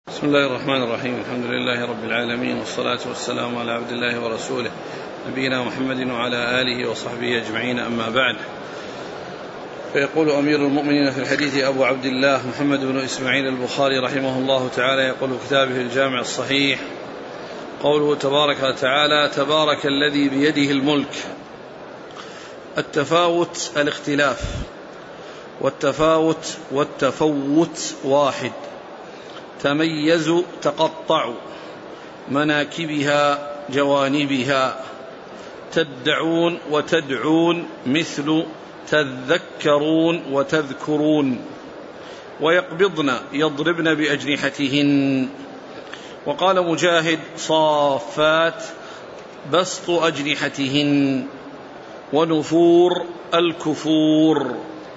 بسم الله الرحمن الرحيم. الحمد لله رب العالمين، والصلاة والسلام على عبد الله ورسوله نبينا محمد وعلى آله وصحبه أجمعين، أما بعد. فيقول أمير المؤمنين في الحديث أبو عبد الله محمد بن إسماعيل البخاري رحمه الله تعالى، يقول كتابه الجامع الصحيح: قوله تبارك وتعالى: تبارك الذي بيده الملك. التفاوت الاختلاف، والتفاوت والتفوت واحد. تميزوا تقطعوا، مناكبها جوانبها. تدعون وتدعون مثل تذكرون وتذكرون. ويقبضن يضربن بأجنحتهن. وقال مجاهد: صافات بسط أجنحتهن. ونفور الكفور.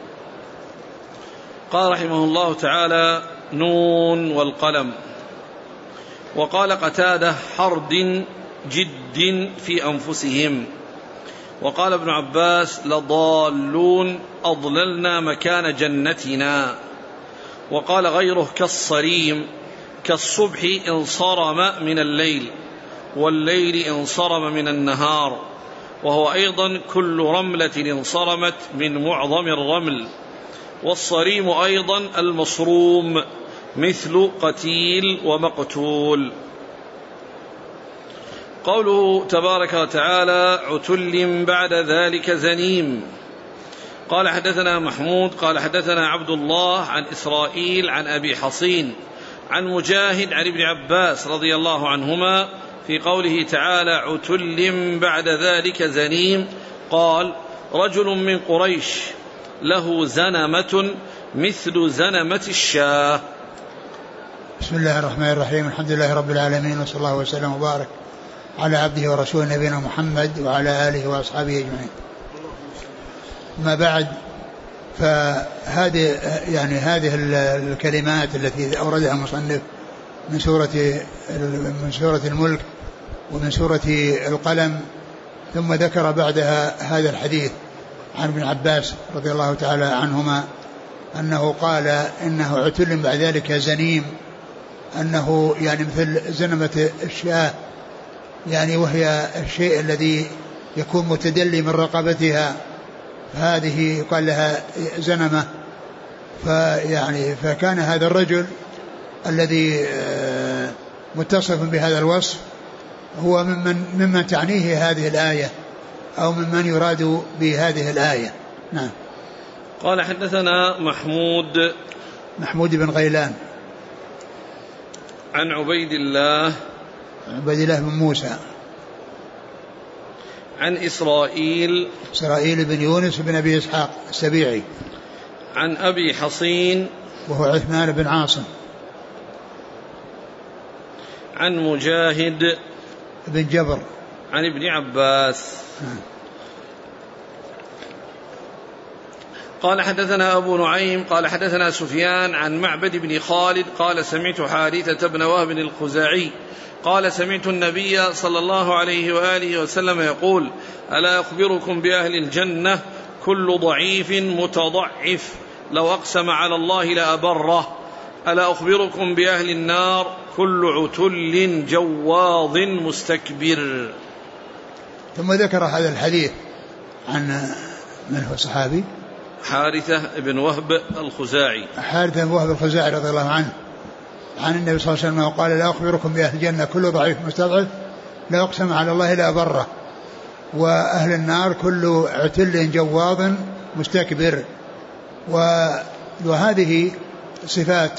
قال رحمه الله تعالى: نون والقلم. وقال قتادة: حرد جد في أنفسهم. وقال ابن عباس: لضالون أضللنا مكان جنتنا. وقال غيره: كالصريم، كالصبح إن صرم من الليل، والليل إن صرم من النهار. وهو أيضا كل رملة انصرمت من معظم الرمل. والصريم أيضا المصروم، مثل قتيل ومقتول. قوله تبارك وتعالى: عتل بعد ذلك زنيم. قال حدثنا محمود قال حدثنا عبد الله عن إسرائيل عن أبي حصين عن مجاهد عن ابن عباس رضي الله عنهما في قوله تعالى: عتل بعد ذلك زنيم. قال: رجل من قريش له زنمة مثل زنمة الشاة. بسم الله الرحمن الرحيم. الحمد لله رب العالمين، وصلى الله وسلم وبارك على عبده ورسوله نبينا محمد وعلى آله وأصحابه أجمعين. ما بعد، فهذه هذه الكلمات التي أوردها المصنف من سورة الملك ومن سورة القلم، ثم ذكر بعدها هذا الحديث عن ابن عباس رضي الله تعالى عنهما أنه قال: إنه عتل بعد ذلك زنيم، أنه مثل زنمة الشاة، وهي الشيء الذي يكون متدلي من رقبتها، هذه يقال لها زنمة. فكان هذا الرجل الذي متصف بهذا الوصف هو ممن تعنيه هذه الآية، أو ممن يراد بهذه الآية. نعم. قال حدثنا محمود بن غيلان عن عبيد الله بن موسى عن إسرائيل بن يونس بن أبي إسحاق السبيعي عن أبي حصين وهو عثمان بن عاصم عن مجاهد بن جبر عن ابن عباس. قال حدثنا أبو نعيم قال حدثنا سفيان عن معبد بن خالد قال: سمعت حارثة بن وهب الخزاعي قال: سمعت النبي صلى الله عليه وآله وسلم يقول: ألا أخبركم بأهل الجنة كل ضعيف متضعف لو أقسم على الله لأبره. ألا أخبركم بأهل النار كل عتل جواظ مستكبر. ثم ذكر هذا الحديث عن من هو الصحابي؟ حارثة بن وهب الخزاعي رضي الله عنه، عن النبي صلى الله عليه وسلم وقال: لا أخبركم بأهل الجنة كل ضعيف مستضعف لا أقسم على الله لا أبره. وأهل النار كل عتل جواظ مستكبر. وهذه صفات،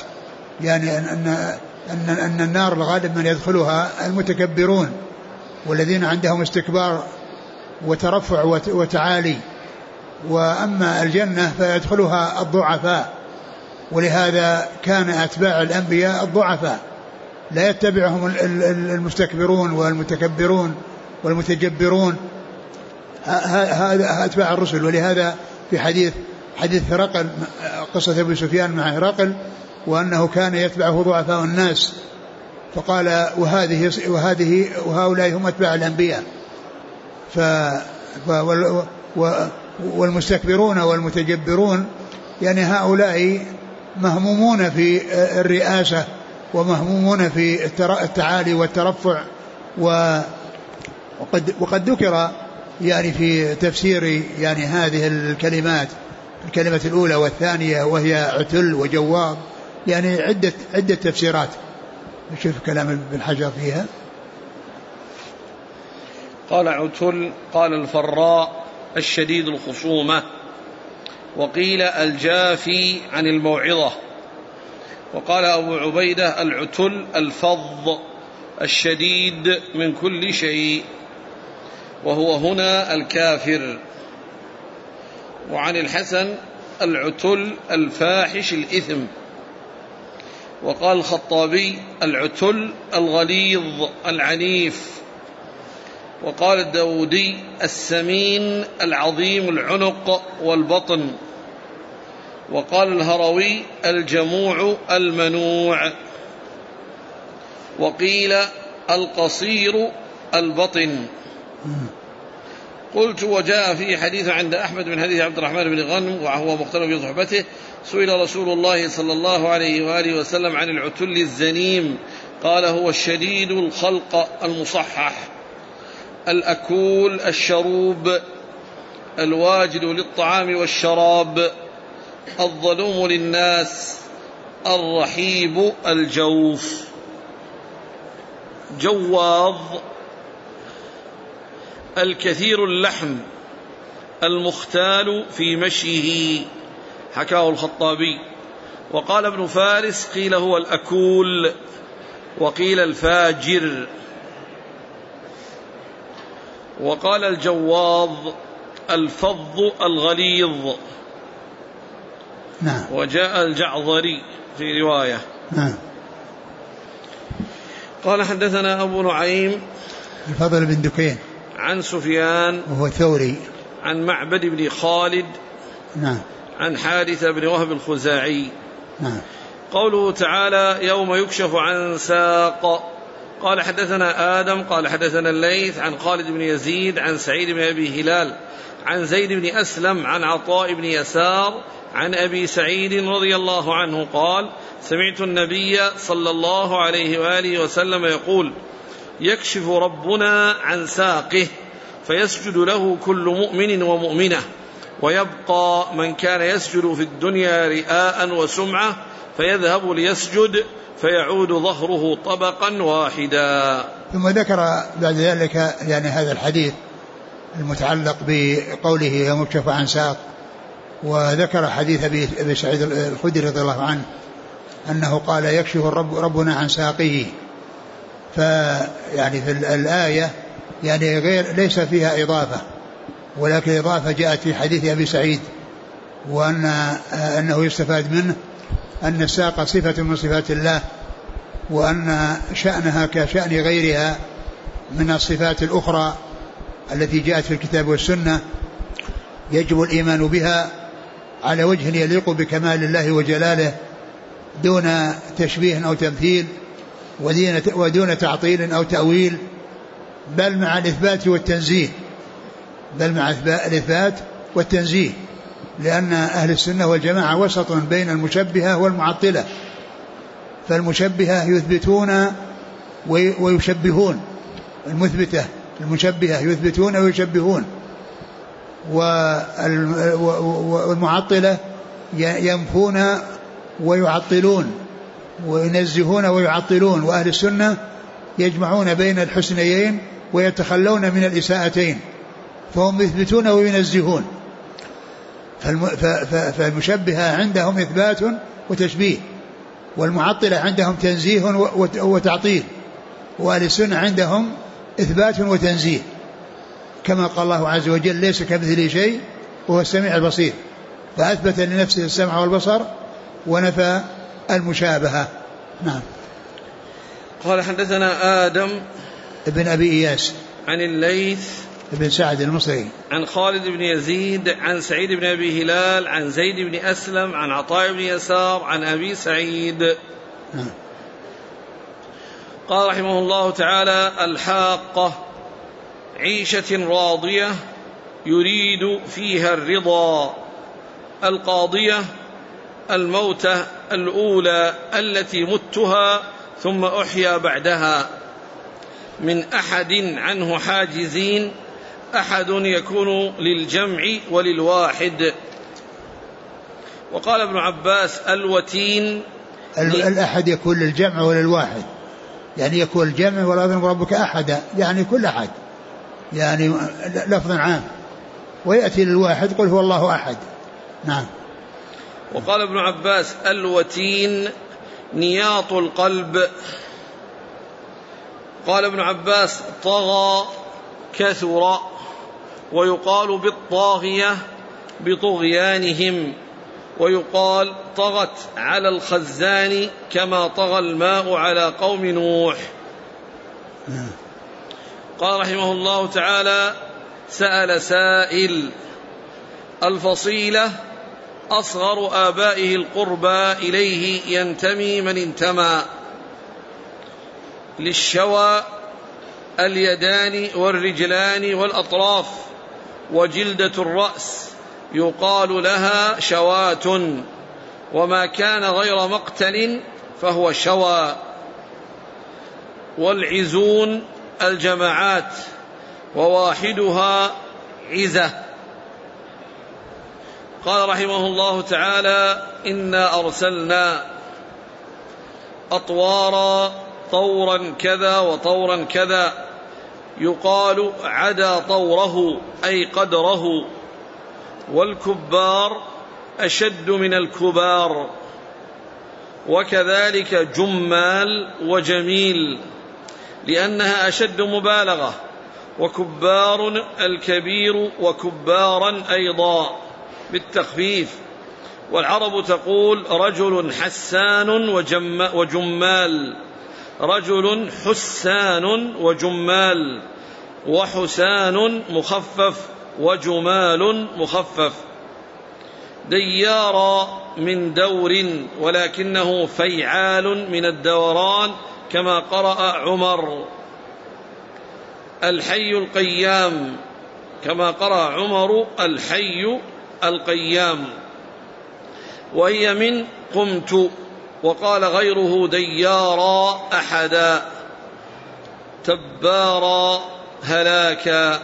أن النار الغالب من يدخلها المتكبرون والذين عندهم استكبار وترفع وتعالي، وأما الجنة فيدخلها الضعفاء. ولهذا كان أتباع الأنبياء الضعفاء، لا يتبعهم المستكبرون والمتكبرون والمتجبرون، هذا أتباع الرسل. ولهذا في حديث هرقل، قصة أبي سفيان مع هرقل، وأنه كان يتبعه ضعفاء الناس، فقال: وهؤلاء هم أتباع الأنبياء. والمستكبرون والمتجبرون هؤلاء مهمومون في الرئاسة ومهمومون في التعالي والترفع. وقد ذكر يعني في تفسير يعني هذه الكلمات، الكلمة الأولى والثانية وهي عتل وجواب، يعني عدة تفسيرات. نشوف كلام ابن حجر فيها. قال عتل قال الفراء الشديد الخصومة، وقيل الجافي عن الموعظة، وقال أبو عبيدة العتل الفظ الشديد من كل شيء، وهو هنا الكافر. وعن الحسن العتل الفاحش الإثم. وقال الخطابي العتل الغليظ العنيف. وقال الداودي السمين العظيم العنق والبطن. وقال الهروي الجموع المنوع. وقيل القصير البطن. قلت وجاء في حديث عند أحمد من حديث عبد الرحمن بن غنم وهو مختلف في صحبته، سئل رسول الله صلى الله عليه وآله وسلم عن العتل الزنيم، قال هو الشديد الخلق المصحح الأكول الشروب الواجد للطعام والشراب الظلوم للناس الرحيب الجوف. جواظ الكثير اللحم المختال في مشيه، حكاه الخطابي. وقال ابن فارس قيل هو الأكول وقيل الفاجر. وقال الجواظ الفظ الغليظ. نعم. وجاء الجعظري في رواية. نعم. قال حدثنا أبو نعيم الفضل بن دكين عن سفيان وهو ثوري عن معبد بن خالد نعم عن حارثة بن وهب الخزاعي. نعم. قوله تعالى يوم يكشف عن ساق. قال حدثنا آدم قال حدثنا الليث عن خالد بن يزيد عن سعيد بن أبي هلال عن زيد بن أسلم عن عطاء بن يسار عن أبي سعيد رضي الله عنه قال سمعت النبي صلى الله عليه وآله وسلم يقول يكشف ربنا عن ساقه فيسجد له كل مؤمن ومؤمنة، ويبقى من كان يسجد في الدنيا رئاء وسمعة فيذهب ليسجد فيعود ظهره طبقا واحدا. ثم ذكر بعد ذلك يعني هذا الحديث المتعلق بقوله يوم يكشف عن ساق، وذكر حديث أبي سعيد الخدري رضي الله عنه أنه قال يكشف ربنا عن ساقه. فيعني في الآية يعني غير ليس فيها إضافة، ولكن إضافة جاءت في حديث أبي سعيد، وأنه يستفاد منه أن الساق صفة من صفات الله، وأن شأنها كشأن غيرها من الصفات الأخرى التي جاءت في الكتاب والسنة، يجب الإيمان بها على وجه يليق بكمال الله وجلاله دون تشبيه أو تمثيل ودون تعطيل أو تأويل، بل مع الإثبات والتنزيه، لأن أهل السنة والجماعة وسط بين المشبهة والمعطلة. فالمشبهة يثبتون ويشبهون، المشبهة يثبتون ويشبهون، والمعطلة ينفون ويعطلون وينزهون ويعطلون، وأهل السنة يجمعون بين الحسنيين ويتخلون من الإساءتين، فهم يثبتون وينزهون. فالمشبهة عندهم إثبات وتشبيه، والمعطلة عندهم تنزيه وتعطيل، وأهل السنة عندهم إثبات وتنزيه، كما قال الله عز وجل ليس كمثله شيء وهو السميع البصير، فأثبت لنفسه السمع والبصر ونفى المشابهة. نعم. قال حدثنا آدم ابن أبي إياس عن الليث ابن سعد المصري عن خالد بن يزيد عن سعيد بن أبي هلال عن زيد بن أسلم عن عطاء بن يسار عن أبي سعيد. قال رحمه الله تعالى الحاقة عيشة راضية يريد فيها الرضا، القاضية الموتة الأولى التي متها ثم أحيا بعدها من أحد عنه حاجزين، أحد يكون للجمع وللواحد. وقال ابن عباس الوتين الأحد يكون للجمع وللواحد، يعني يكون الجمع ولا يظلم ربك أحدا، يعني كل أحد، يعني لفظ عام، ويأتي للواحد قل هو الله أحد. نعم. وقال ابن عباس الوتين نياط القلب. قال ابن عباس طغى كثر، ويقال بالطاغية بطغيانهم، ويقال طغت على الخزان كما طغى الماء على قوم نوح. قال رحمه الله تعالى سأل سائل الفصيلة أصغر آبائه القربى إليه ينتمي من انتمى. للشوى اليدان والرجلان والأطراف، وجلدة الرأس يقال لها شواة، وما كان غير مقتل فهو شوى. والعزون الجماعات، وواحدها عزة. قال رحمه الله تعالى إنا أرسلنا أطوارا طورا كذا وطورا كذا، يقال عدا طوره أي قدره. والكبار أشد من الكبار، وكذلك جمال وجميل لأنها أشد مبالغة، وكبار الكبير وكبارا أيضا بالتخفيف. والعرب تقول رجل حسان وجمال، رجل حسان وجمال، وحسان مخفف وجمال مخفف. ديار من دور، ولكنه فيعال من الدوران كما قرأ عمر. الحي القيام كما قرأ عمر الحي القيام. وهي من قمت، وقال غيره ديارا أحدا. تبارا هلاكا،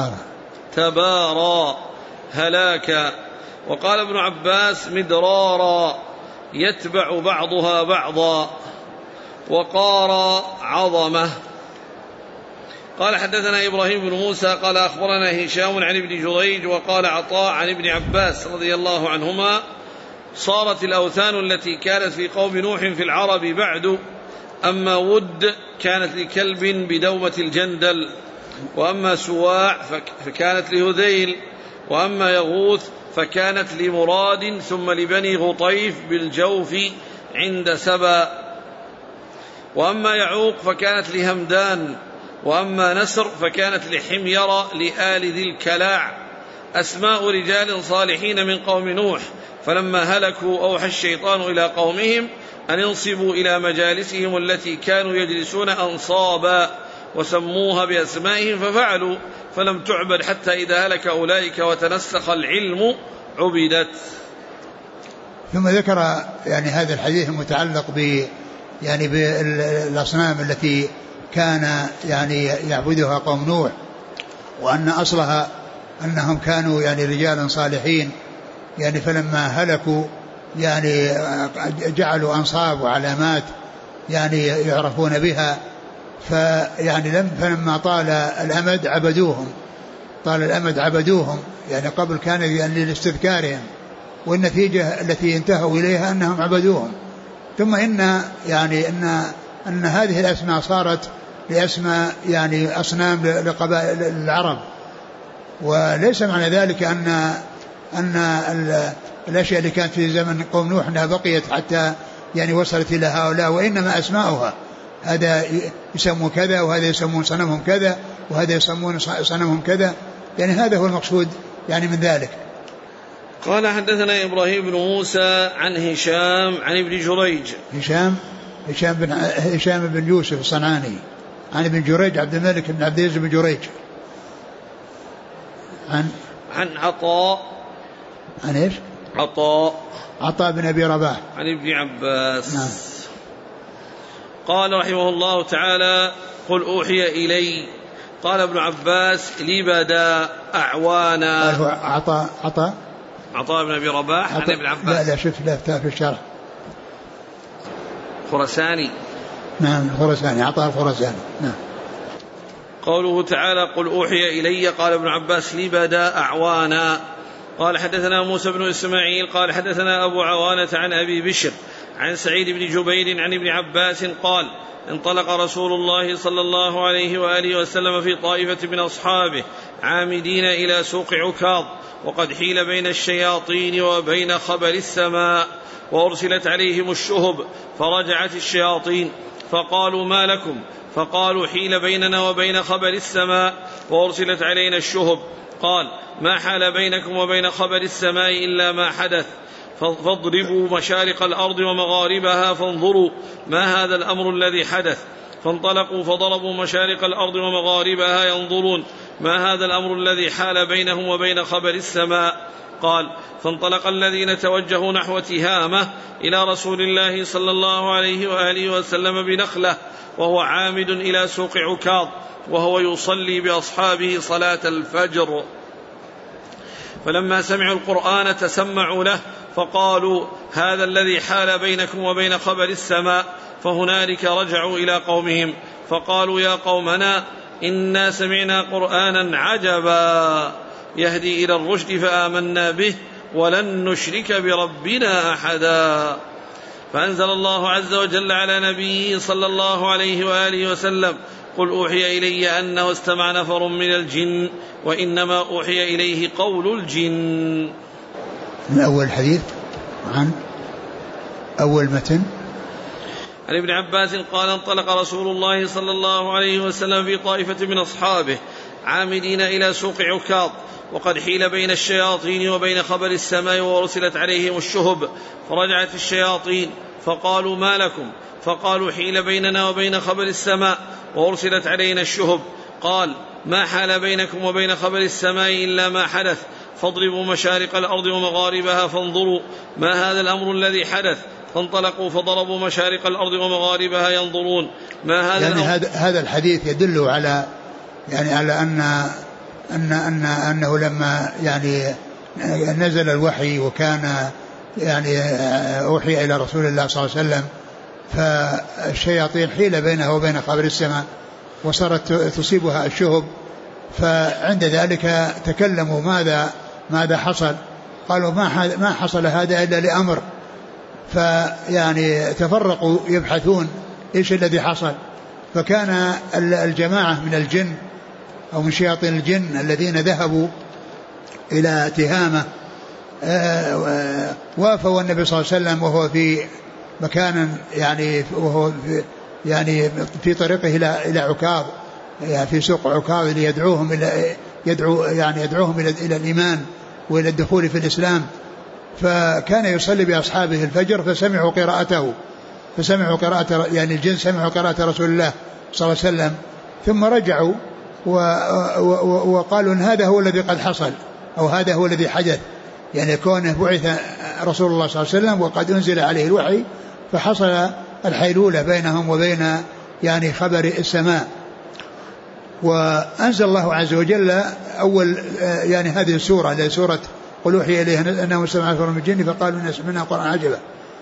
تبارا هلاكا. وقال ابن عباس مدرارا يتبع بعضها بعضا. وقارا عظمة. قال حدثنا إبراهيم بن موسى قال أخبرنا هشام عن ابن جريج وقال عطاء عن ابن عباس رضي الله عنهما صارت الأوثان التي كانت في قوم نوح في العرب بعد، أما ود كانت لكلب بدومة الجندل، وأما سواع فكانت لهذيل، وأما يغوث فكانت لمراد، ثم لبني غطيف بالجوف عند سبا، وأما يعوق فكانت لهمدان، وأما نسر فكانت لحمير لآل ذي الكلاع، أسماء رجال صالحين من قوم نوح. فلما هلكوا أوحى الشيطان إلى قومهم أن ينصبوا إلى مجالسهم التي كانوا يجلسون أنصابا، وسموها بأسمائهم ففعلوا، فلم تعبد حتى إذا هلك أولئك وتنسخ العلم عبدت. ثم ذكر يعني هذا الحديث المتعلق يعني بالأصنام التي كان يعني يعبدها قوم نوح، وأن أصلها أنهم كانوا يعني رجالا صالحين، يعني فلما هلكوا يعني جعلوا أنصاب وعلامات يعني يعرفون بها، فيعني فلما طال الأمد عبدوهم، يعني قبل كان يعني لاستذكارهم، والنتيجة التي انتهوا إليها أنهم عبدوهم. ثم أن هذه الأسماء صارت لأسماء يعني أصنام لقبائل العرب، وليس معنى ذلك أن الأشياء اللي كانت في زمن قوم نوح أنها بقيت حتى يعني وصلت إلى هؤلاء، وإنما أسماؤها هذا يسمون كذا، وهذا يسمون صنمهم كذا، وهذا يسمون صنمهم كذا، يعني هذا هو المقصود يعني من ذلك. قال حدثنا إبراهيم بن موسى عن هشام عن ابن جريج. هشام بن يوسف الصنعاني عن ابن جريج عبد الملك بن عبد العزيز بن جريج عن عطاء. عن ايش؟ عطاء بن أبي رباح عن ابن عباس. نعم. قال رحمه الله تعالى: قل أوحي إلي. قال ابن عباس: لي بدا أعوانا. قال هو عطاء بن أبي رباح عن ابن عباس. لا شوف لا في الشرح. خرساني. نعم خرساني، عطاء الخرساني. نعم. قوله تعالى: قل أوحي إلي. قال ابن عباس: لي بدا أعوانا. قال حدثنا موسى بن إسماعيل قال حدثنا أبو عوانة عن أبي بشر عن سعيد بن جبير عن ابن عباس قال: انطلق رسول الله صلى الله عليه وآله وسلم في طائفة من أصحابه عامدين إلى سوق عكاظ، وقد حيل بين الشياطين وبين خبر السماء، وأرسلت عليهم الشهب، فرجعت الشياطين فقالوا: ما لكم؟ فقالوا: حيل بيننا وبين خبر السماء وأرسلت علينا الشهب. قال: ما حال بينكم وبين خبر السماء إلا ما حدث، فاضربوا مشارق الأرض ومغاربها فانظروا ما هذا الأمر الذي حدث. فانطلقوا فضربوا مشارق الأرض ومغاربها ينظرون ما هذا الأمر الذي حال بينهم وبين خبر السماء. قال: فانطلق الذين توجهوا نحو تهامة إلى رسول الله صلى الله عليه وآله وسلم بنخلة، وهو عامد إلى سوق عكاظ، وهو يصلي بأصحابه صلاة الفجر. فلما سمعوا القرآن تسمعوا له، فقالوا: هذا الذي حال بينكم وبين خبر السماء. فهنالك رجعوا إلى قومهم فقالوا: يا قومنا إنا سمعنا قرآنا عجبا يهدي إلى الرشد فآمنا به ولن نشرك بربنا أحدا. فأنزل الله عز وجل على نبيه صلى الله عليه وآله وسلم: قل أوحي إلي أنه استمع نفر من الجن وإنما أوحي إليه قول الجن. من أول حديث عن أول متن عن ابن عباس قال: انطلق رسول الله صلى الله عليه وسلم في طائفة من أصحابه عامدين إلى سوق عكاظ، وقد حيل بين الشياطين وبين خبر السماء وأرسلت عليهم الشهب، فرجعت الشياطين فقالوا: ما لكم؟ فقالوا: حيل بيننا وبين خبر السماء وأرسلت علينا الشهب. قال: ما حال بينكم وبين خبر السماء إلا ما حدث، فاضربوا مشارق الأرض ومغاربها فانظروا ما هذا الأمر الذي حدث. فانطلقوا فضربوا مشارق الأرض ومغاربها ينظرون ما هذا يعني هذا الحديث يدل على أنه لما يعني نزل الوحي وكان يعني أوحي إلى رسول الله صلى الله عليه وسلم، فالشياطين حيل بينها وبين خبر السماء وصارت تصيبها الشهب، فعند ذلك تكلموا ماذا حصل. قالوا: ما حصل هذا إلا لأمر. فيعني تفرقوا يبحثون إيش الذي حصل. فكان الجماعة من الجن أو من شياطين الجن الذين ذهبوا إلى تهامة وافوا النبي صلى الله عليه وسلم وهو في مكان يعني في طريقه إلى عكاظ، يعني في سوق عكاظ ليدعوهم يدعوهم إلى الإيمان وإلى الدخول في الإسلام. فكان يصلي بأصحابه الفجر فسمعوا قراءة يعني الجن سمعوا قراءة رسول الله صلى الله عليه وسلم، ثم رجعوا وقالوا إن هذا هو الذي قد حصل أو هذا هو الذي حدث، يعني كونه بعث رسول الله صلى الله عليه وسلم وقد أنزل عليه الوحي، فحصل الحيلولة بينهم وبين يعني خبر السماء. وأنزل الله عز وجل أول يعني هذه السورة لسورة قل أوحي إليه أنه استمع نفر من الجن فقالوا إن سمعنا قرآنا عجبا.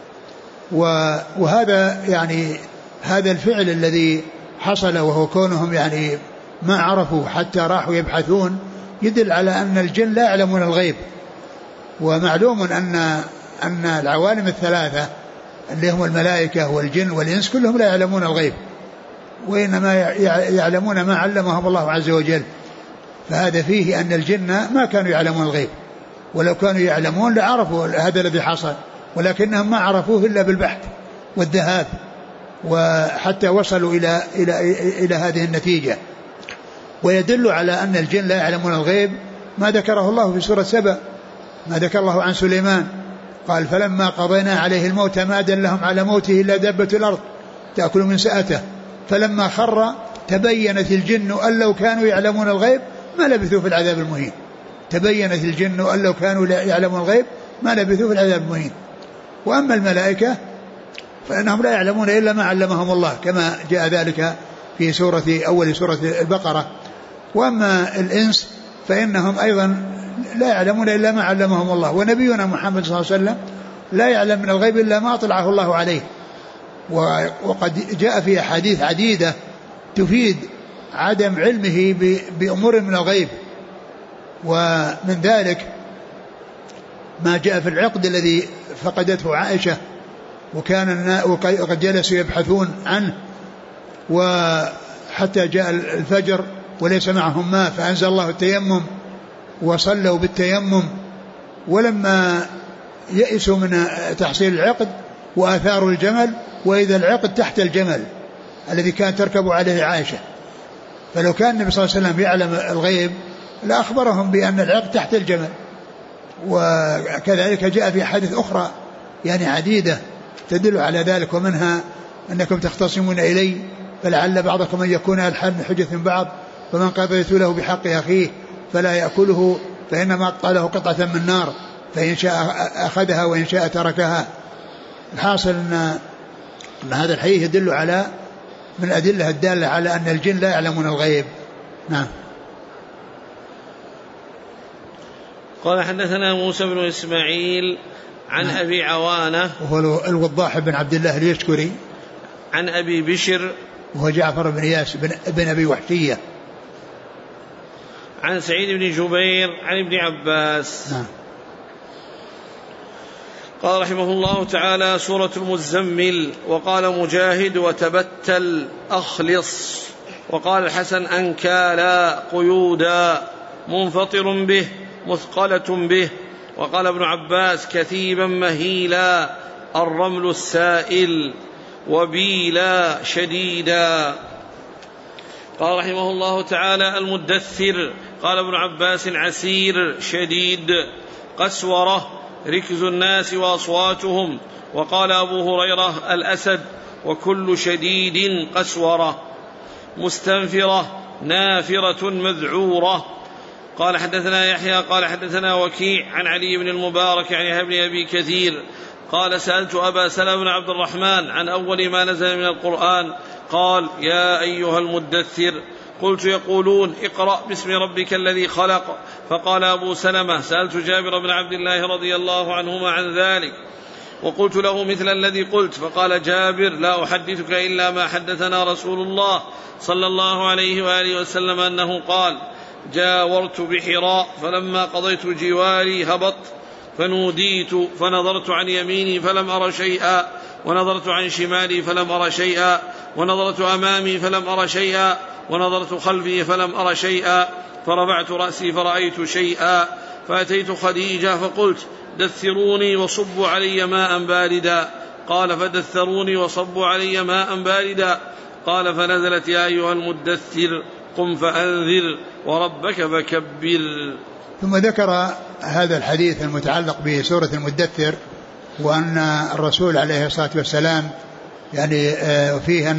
وهذا يعني هذا الفعل الذي حصل وهو كونهم يعني ما عرفوا حتى راحوا يبحثون يدل على أن الجن لا يعلمون الغيب. ومعلوم أن العوالم الثلاثة اللي هم الملائكة والجن والإنس كلهم لا يعلمون الغيب، وإنما يعلمون ما علمهم الله عز وجل. فهذا فيه أن الجن ما كانوا يعلمون الغيب، ولو كانوا يعلمون لعرفوا هذا الذي حصل، ولكنهم ما عرفوه إلا بالبحث والذهاب، وحتى وصلوا إلى هذه النتيجة. ويدل على أن الجن لا يعلمون الغيب ما ذكره الله في سورة سبأ، ما ذكر الله عن سليمان قال: فلما قضينا عليه الموت ما دلهم على موته إلا دابة الأرض تأكل من سأته فلما خر تبينت الجن أن لو كانوا يعلمون الغيب ما لبثوا في العذاب المهين. تبينت الجن أن لو كانوا يعلمون الغيب ما لبثوا في العذاب المهين. وأما الملائكة فإنهم لا يعلمون إلا ما علمهم الله، كما جاء ذلك في أول سورة البقرة. وأما الإنس فإنهم أيضا لا يعلمون إلا ما علمهم الله، ونبينا محمد صلى الله عليه وسلم لا يعلم من الغيب إلا ما أطلعه الله عليه. وقد جاء في أحاديث عديدة تفيد عدم علمه بأمور من الغيب، ومن ذلك ما جاء في العقد الذي فقدته عائشة وقد جلسوا يبحثون عنه وحتى جاء الفجر وليس معهم ماء، فأنزل الله التيمم وصلوا بالتيمم، ولما يئسوا من تحصيل العقد وآثاروا الجمل، وإذا العقد تحت الجمل الذي كان تركب عليه عائشة. فلو كان النبي صلى الله عليه وسلم يعلم الغيب لأخبرهم بأن العقد تحت الجمل. وكذلك جاء في حديث أخرى يعني عديدة تدل على ذلك، ومنها أنكم تختصمون إلي فلعل بعضكم أن يكون ألحن حجة من بعض، فمن قضيت له بحق أخيه فلا يأكله فإنما أقطع قطعة من نار، فإن شاء أخذها وإن شاء تركها. الحاصل أن هذا الحديث يدل على من الأدلة الدالة على أن الجن لا يعلمون الغيب. نعم. قال حدثنا موسى بن إسماعيل عن أبي عوانة وهو الوضاح بن عبد الله اليشكري، عن أبي بشر وهو جعفر بن إياس بن أبي وحشية، عن سعيد بن جبير عن ابن عباس. قال رحمه الله تعالى: سورة المزمل. وقال مجاهد: وتبتل أخلص. وقال الحسن: أنكالا قيودا منفطر به مثقلة به. وقال ابن عباس: كثيبا مهيلا الرمل السائل وبيلا شديدا. قال رحمه الله تعالى: المدثر. قال ابن عباس: عسير شديد قسورة ركز الناس وأصواتهم. وقال أبو هريرة: الأسد. وكل شديد قسورة. مستنفرة نافرة مذعورة. قال حدثنا يحيى قال حدثنا وكيع عن علي بن المبارك عن يحيى بن أبي كثير قال: سألت أبا سلمة بن عبد الرحمن عن أول ما نزل من القرآن، قال: يا أيها المدثر. قلت: يقولون اقرأ باسم ربك الذي خلق. فقال أبو سلمة: سألت جابر بن عبد الله رضي الله عنهما عن ذلك، وقلت له مثل الذي قلت. فقال جابر: لا أحدثك إلا ما حدثنا رسول الله صلى الله عليه وآله وسلم أنه قال: جاورت بحراء فلما قضيت جواري هبط فنوديت فنظرت عن يميني فلم أر شيئا، ونظرت عن شمالي فلم أر شيئا، ونظرت أمامي فلم أر شيئا، ونظرت خلفي فلم أر شيئا، فرفعت رأسي فرأيت شيئا، فأتيت خديجة فقلت: دثروني وصبوا علي ماء باردا. قال: فدثروني وصبوا علي ماء باردا. قال: فنزلت: يا أيها المدثر قم فأنذر وربك فكبر. ثم ذكر هذا الحديث المتعلق بسورة المدثر، وأن الرسول عليه الصلاة والسلام يعني فيه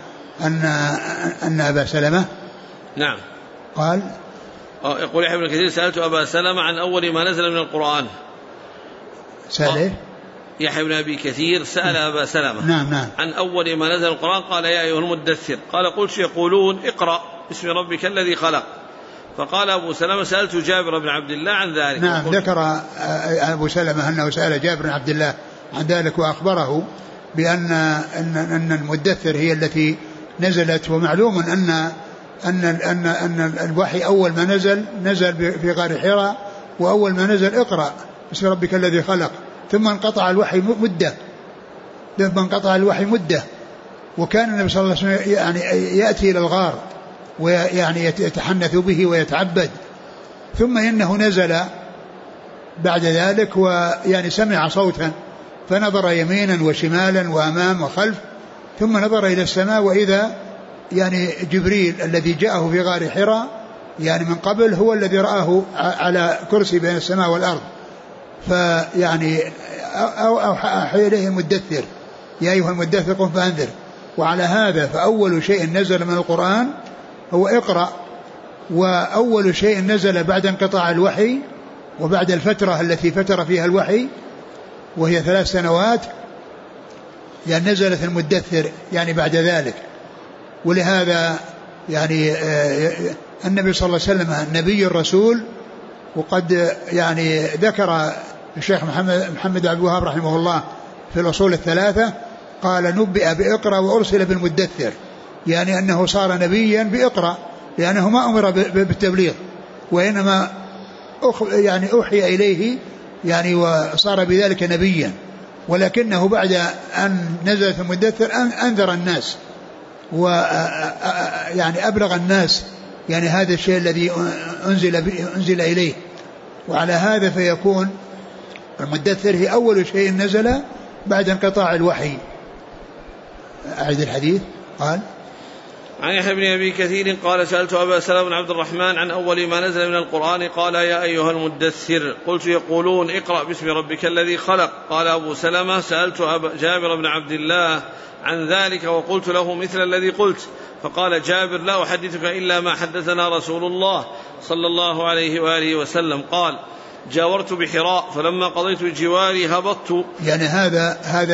أن أبا سلمة نعم قال يقول يحيى بن كثير: سألت أبا سلمة عن أول ما نزل من القرآن. سأله يحيى بن أبي كثير سأل أبا سلمة نعم عن أول ما نزل القرآن، قال: يا أيها المدثر. قال: قلت: يقولون اقرأ باسم ربك الذي خلق. فقال أبو سلمة: سألت جابر بن عبد الله عن ذلك. نعم. ذكر أبو سلمة أنه سأل جابر بن عبد الله عن ذلك، وأخبره بأن المدثر هي التي نزلت. ومعلوم أن الوحي أول ما نزل في غار حراء، وأول ما نزل اقرأ باسم ربك الذي خلق، ثم انقطع الوحي مدة. وكان النبي صلى الله عليه وسلم يعني يأتي إلى الغار ويعني يتحنث به ويتعبد، ثم إنه نزل بعد ذلك ويعني سمع صوتا فنظر يمينا وشمالا وأمام وخلف، ثم نظر إلى السماء، وإذا يعني جبريل الذي جاءه في غار حراء يعني من قبل هو الذي رآه على كرسي بين السماء والأرض. فيعني أوحى إليه المدثر: يا أيها المدثر قم فأنذر. وعلى هذا فأول شيء نزل من القرآن هو اقرأ، وأول شيء نزل بعد انقطاع الوحي وبعد الفترة التي فتر فيها الوحي وهي 3 سنوات يعني نزلت المدثر يعني بعد ذلك. ولهذا يعني النبي صلى الله عليه وسلم النبي الرسول. وقد يعني ذكر الشيخ محمد عبد الوهاب رحمه الله في الأصول الثلاثة قال نبئ بإقرأ وأرسل بالمدثر، يعني أنه صار نبيا بإقرأ لأنه ما أمر بالتبليغ وإنما يعني أوحي إليه يعني وصار بذلك نبيا، ولكنه بعد أن نزلت المدثر أنذر الناس ويعني أبلغ الناس يعني هذا الشيء الذي أنزل إليه. وعلى هذا فيكون المدثر هي أول شيء نزل بعد انقطاع الوحي. أعيد الحديث. قال عن يحيى بن أبي كثير قال سألت أبا سلمة بن عبد الرحمن عن أول ما نزل من القرآن قال يا أيها المدثر قلت يقولون اقرأ باسم ربك الذي خلق. قال أبو سلمة سألت جابر بن عبد الله عن ذلك وقلت له مثل الذي قلت، فقال جابر لا أحدثك إلا ما حدثنا رسول الله صلى الله عليه وآله وسلم قال جاورت بحراء فلما قضيت جواري هبطت. يعني هذا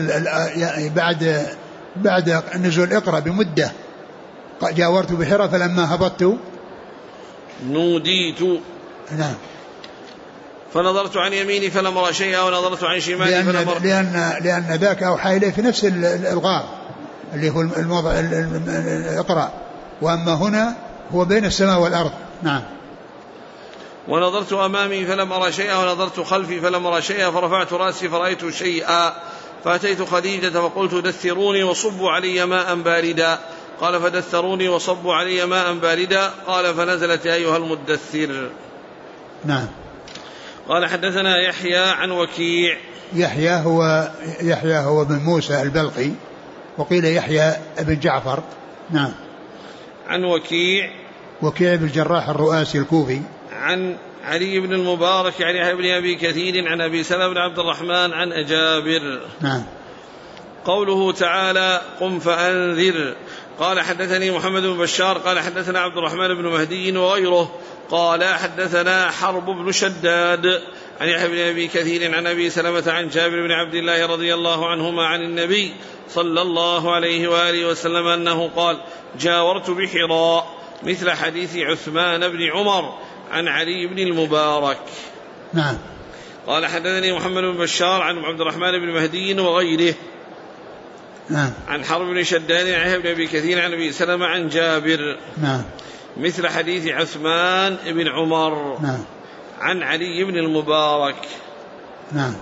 بعد نزول اقرأ بمدة جاورت بحراء فلما هبطت نوديت. نعم. فنظرت عن يميني فلم أرى شيئا ونظرت عن شمالي فلم أرى. لأن ذاك أوحى إليه في نفس الغار اللي هو الموضع اقرأ، وأما هنا هو بين السماء والأرض. نعم. ونظرت أمامي فلم أرى شيئا ونظرت خلفي فلم أرى شيئا فرفعت رأسي فرأيت شيئا فأتيت خديجة فقلت دثروني وصبوا علي ماء باردا. قال فدثروني وصبوا علي ماء باردا. قال فنزلت يا أيها المدثر. نعم. قال حدثنا يحيى عن وكيع. يحيى هو بن موسى البلقي وقيل يحيى بن جعفر. نعم. عن وكيع بن الجراح الرؤاسي الكوفي. عن علي بن المبارك عن يحيى بن أبي كثير عن أبي سلمة بن عبد الرحمن عن جابر. نعم. قوله تعالى قم فأنذر. قال حدثني محمد بن بشار قال حدثنا عبد الرحمن بن مهدي وغيره قال حدثنا حرب بن شداد عن يحيى بن أبي كثير عن أبي سلمة عن جابر بن عبد الله رضي الله عنهما عن النبي صلى الله عليه وآله وسلم أنه قال جاورت بحراء مثل حديث عثمان بن عمر عن علي بن المبارك. نعم. قال حدثني محمد بن بشار عن عبد الرحمن بن مهدي وغيره. نعم. عن حرب بن شداد عن يحيى بن أبي كثير عن أبي سلمة عن جابر. نعم. مثل حديث عثمان بن عمر. نعم. عن علي بن المبارك. نعم.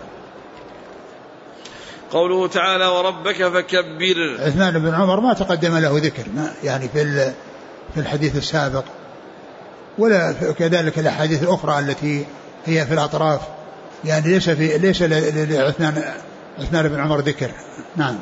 قوله تعالى وربك فكبر. عثمان بن عمر ما تقدم له ذكر يعني في الحديث السابق ولا كذلك الأحاديث الأخرى التي هي في الأطراف، يعني ليس لعثمان بن عمر ذكر. نعم.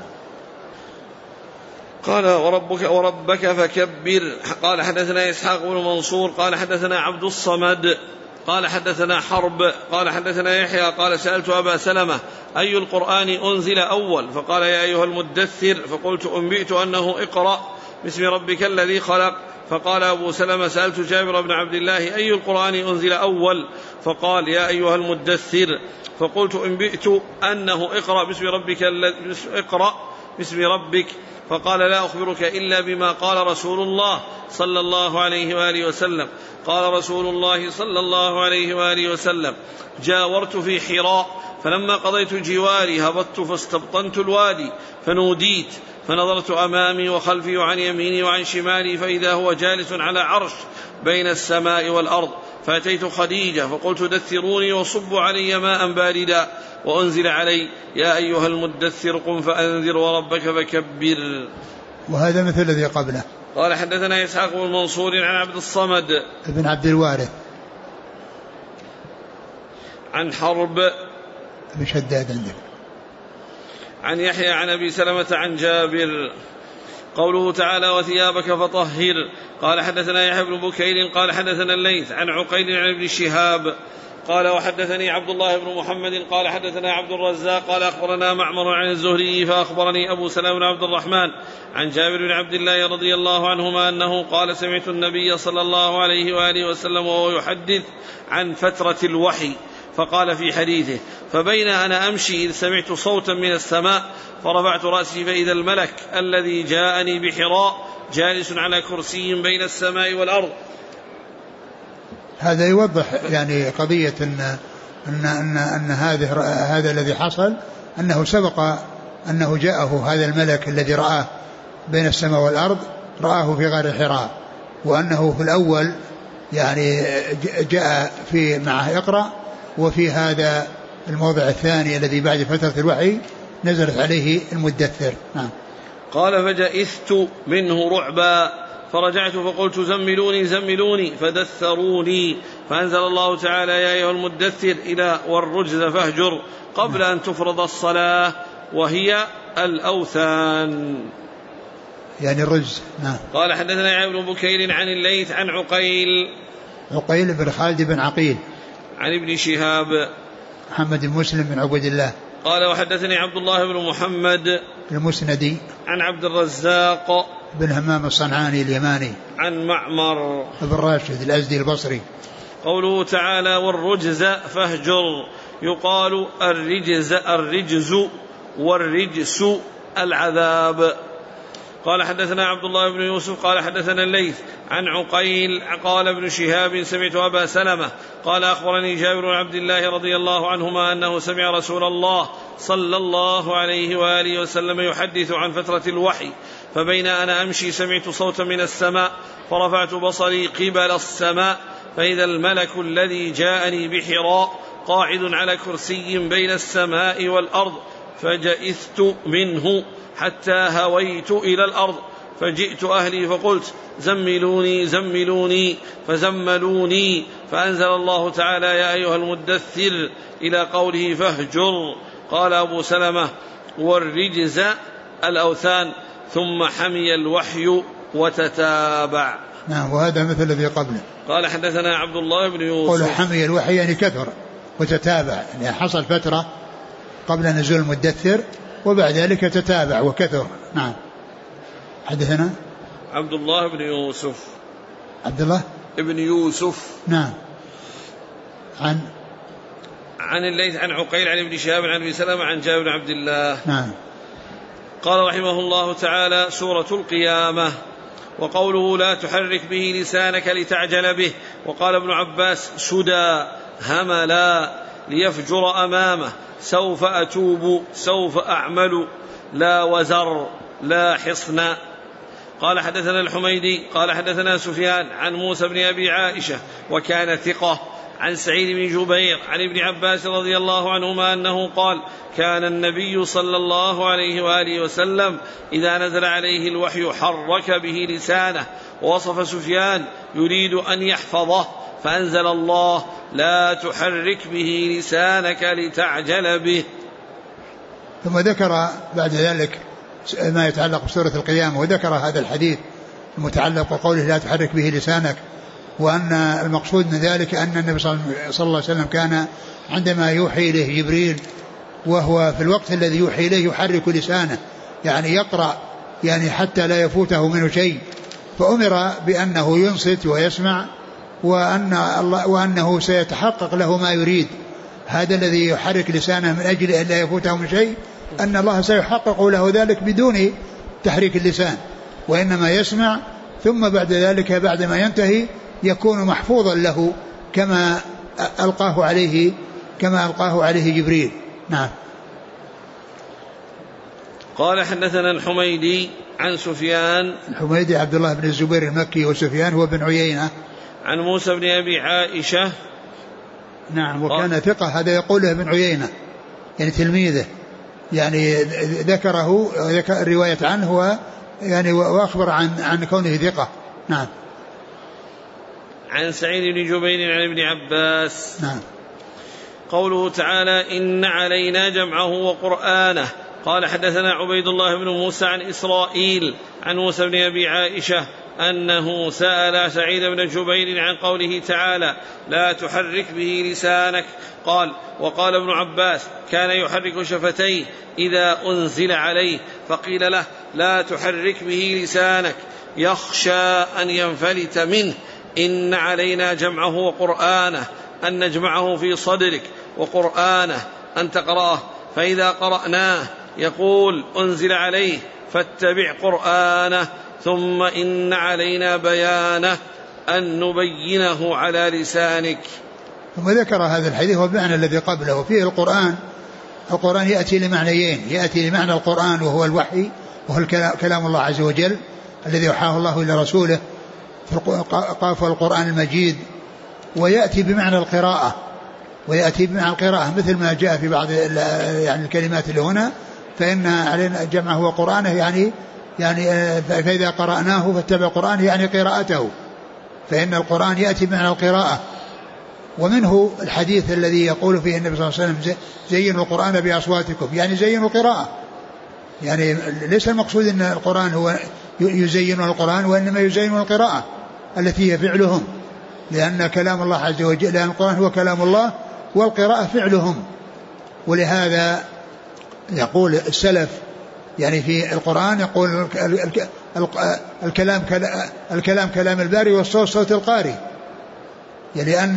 قال وربك فكبر. قال حدثنا إسحاق بن منصور قال حدثنا عبد الصمد قال حدثنا حرب قال حدثنا يحيى قال سألت أبا سلمة أي القرآن أنزل أول؟ فقال يا أيها المدثر. فقلت أنبئت أنه اقرأ باسم ربك الذي خلق. فقال أبو سلمة سألت جابر بن عبد الله أي القرآن أنزل أول؟ فقال يا أيها المدثر. فقلت أنبئت أنه اقرأ باسم ربك. فقال لا أخبرك إلا بما قال رسول الله صلى الله عليه وآله وسلم. قال رسول الله صلى الله عليه وآله وسلم جاورت في حراء فلما قضيت جواري هبطت فاستبطنت الوادي فنوديت فنظرت أمامي وخلفي وعن يميني وعن شمالي فإذا هو جالس على عرش بين السماء والأرض. فأتيت خديجة فقلت دثروني وصبوا علي ماء باردا. وأنزل علي يا أيها المدثر قم فأنذر وربك فكبر. وهذا مثل الذي قبله. قال حدثنا إسحاق بن منصور عن عبد الصمد ابن عبد الوارث عن حرب بن شداد عندك عن يحيى عن أبي سلمة عن جابر. قوله تعالى وثيابك فطهر. قال حدثنا يحيى بن بكير قال حدثنا الليث عن عقيل عن ابن شهاب قال وحدثني عبد الله بن محمد قال حدثنا عبد الرزاق قال أخبرنا معمر عن الزهري فأخبرني أبو سلمة بن عبد الرحمن عن جابر بن عبد الله رضي الله عنهما أنه قال سمعت النبي صلى الله عليه وآله وسلم وهو يحدث عن فترة الوحي فقال في حديثه: فبين أنا أمشي إذ سمعت صوتا من السماء فرفعت رأسي فإذا الملك الذي جاءني بحراء جالس على كرسي بين السماء والأرض. هذا يوضح يعني قضية أن هذا الذي حصل أنه سبق أنه جاءه هذا الملك الذي رآه بين السماء والأرض، رآه في غار حراء، وأنه في الأول يعني جاء في معه اقرأ، وفي هذا الموضع الثاني الذي بعد فترة الوحي نزلت عليه المدثر. نعم. قال: فجئثت منه رعبا فرجعت فقلت: زملوني زملوني فدثروني، فأنزل الله تعالى: يا أيها المدثر إلى والرجز فاهجر قبل أن تفرض الصلاة وهي الأوثان، يعني الرجز. نعم. قال: حدثنا يحيى بن بكير عن الليث عن عقيل بن خالد بن عقيل عن ابن شهاب محمد بن مسلم بن عبد الله قال: وحدثني عبد الله بن محمد المسندي عن عبد الرزاق بن همام الصنعاني اليماني عن معمر بن راشد الأزدي البصري. قوله تعالى: والرجز فاهجر، يقال الرجز والرجس العذاب. قال: حدثنا عبد الله بن يوسف قال: حدثنا الليث عن عقيل قال: ابن شهاب سمعت أبا سلمة قال: أخبرني جابر بن عبد الله رضي الله عنهما أنه سمع رسول الله صلى الله عليه وآله وسلم يحدث عن فترة الوحي: فبين أنا أمشي سمعت صوتا من السماء فرفعت بصري قبل السماء فإذا الملك الذي جاءني بحراء قاعد على كرسي بين السماء والأرض، فجئثت منه حتى هويت إلى الأرض، فجئت أهلي فقلت: زملوني زملوني فزملوني، فأنزل الله تعالى: يا أيها المدثر إلى قوله فاهجر. قال أبو سلمة: والرجز الأوثان، ثم حمي الوحي وتتابع. نعم. وهذا مثل الذي قبله. قال: حدثنا عبد الله بن يوسف. قول حمي الوحي يعني كثر وتتابع، يعني حصل فترة قبل نزول المدثر وبعد ذلك تتابع وكثر. نعم. حدثنا عبد الله بن يوسف. عبد الله ابن يوسف. نعم. عن الليث عن عقيل عن ابن شهاب عن ابي سلمة عن جابر بن عبد الله. نعم. قال رحمه الله تعالى: سورة القيامة. وقوله: لا تحرك به لسانك لتعجل به. وقال ابن عباس: سدى هملا ليفجر أمامه، سوف أتوب سوف أعمل، لا وزر لا حصن. قال: حدثنا الحميدي قال: حدثنا سفيان عن موسى بن أبي عائشة وكان ثقة، عن سعيد بن جبير عن ابن عباس رضي الله عنهما أنه قال: كان النبي صلى الله عليه وآله وسلم إذا نزل عليه الوحي حرك به لسانه. ووصف سفيان يريد أن يحفظه فأنزل الله: لا تحرك به لسانك لتعجل به. ثم ذكر بعد ذلك ما يتعلق بسورة القيامة، وذكر هذا الحديث المتعلق بقوله: لا تحرك به لسانك، وأن المقصود من ذلك أن النبي صلى الله عليه وسلم كان عندما يوحي إليه جبريل وهو في الوقت الذي يوحي إليه يحرك لسانه، يعني يقرأ يعني حتى لا يفوته منه شيء، فأمر بأنه ينصت ويسمع، وأنه سيتحقق له ما يريد. هذا الذي يحرك لسانه من أجل أن لا يفوته من شيء، أن الله سيحقق له ذلك بدون تحريك اللسان، وإنما يسمع، ثم بعد ذلك بعد ما ينتهي يكون محفوظا له كما ألقاه عليه جبريل. نعم. قال: حدثنا الحميدي عن سفيان. الحميدي عبد الله بن الزبير المكي، وسفيان هو بن عيينة. عن موسى بن أبي عائشة. نعم. وكان ثقة، هذا يقوله ابن عيينة يعني تلميذه، يعني ذكره الرواية عنه يعني وأخبر عن كونه ثقة. نعم. عن سعيد بن جبير عن ابن عباس. نعم. قوله تعالى: إن علينا جمعه وقرآنه. قال: حدثنا عبيد الله بن موسى عن إسرائيل عن موسى بن أبي عائشة أنه سأل سعيد بن جبير عن قوله تعالى: لا تحرك به لسانك. قال: وقال ابن عباس: كان يحرك شفتيه إذا أنزل عليه، فقيل له: لا تحرك به لسانك يخشى أن ينفلت منه، إن علينا جمعه وقرآنه، أن نجمعه في صدرك وقرآنه أن تقرأه، فإذا قرأناه يقول أنزل عليه فاتبع قرآنه، ثم إن علينا بيانه أن نبينه على لسانك. ثم ذكر هذا الحديث والمعنى الذي قبله فيه القرآن يأتي لمعنيين، يأتي لمعنى القرآن وهو الوحي وهو كلام الله عز وجل الذي يوحاه الله إلى رسوله قاف القرآن المجيد، ويأتي بمعنى القراءة، ويأتي بمعنى القراءة مثل ما جاء في بعض يعني الكلمات اللي هنا، فإن علينا جمعه وقرآنه يعني فإذا قرأناه فاتبع قرآنه يعني قراءته، فإن القرآن يأتي بمعنى القراءة. ومنه الحديث الذي يقول فيه النبي صلى الله عليه وسلم زينوا القرآن بأصواتكم، يعني زينوا القراءة، يعني ليس المقصود أن القرآن هو يزين القرآن، وإنما يزين القراءة التي هي فعلهم، لأن كلام الله عز وجل، لأن القرآن هو كلام الله والقراءة فعلهم. ولهذا يقول السلف يعني في القرآن يقول الكلام كلام الباري والصوت صوت القاري، يعني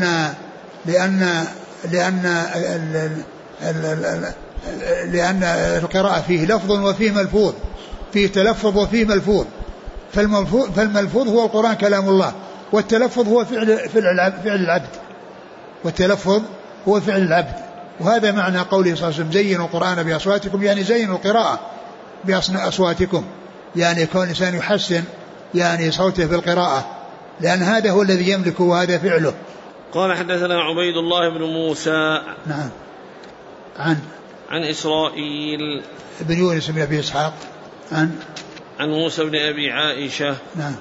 لأن القراءة فيه لفظ وفيه ملفوظ، فيه تلفظ وفيه ملفوظ، فالملفوظ هو القرآن كلام الله، والتلفظ هو فعل العبد، والتلفظ هو فعل العبد. وهذا معنى قوله صلى الله عليه وسلم زينوا القرآن بأصواتكم، يعني زينوا القراءة بأصواتكم، يعني كون الإنسان يحسن يعني صوته بالقراءة، لأن هذا هو الذي يملكه وهذا فعله. قال حدثنا عبيد الله بن موسى نعم عن إسرائيل بن يونس بن أبي إسحاق عن موسى بن أبي عائشة. نعم.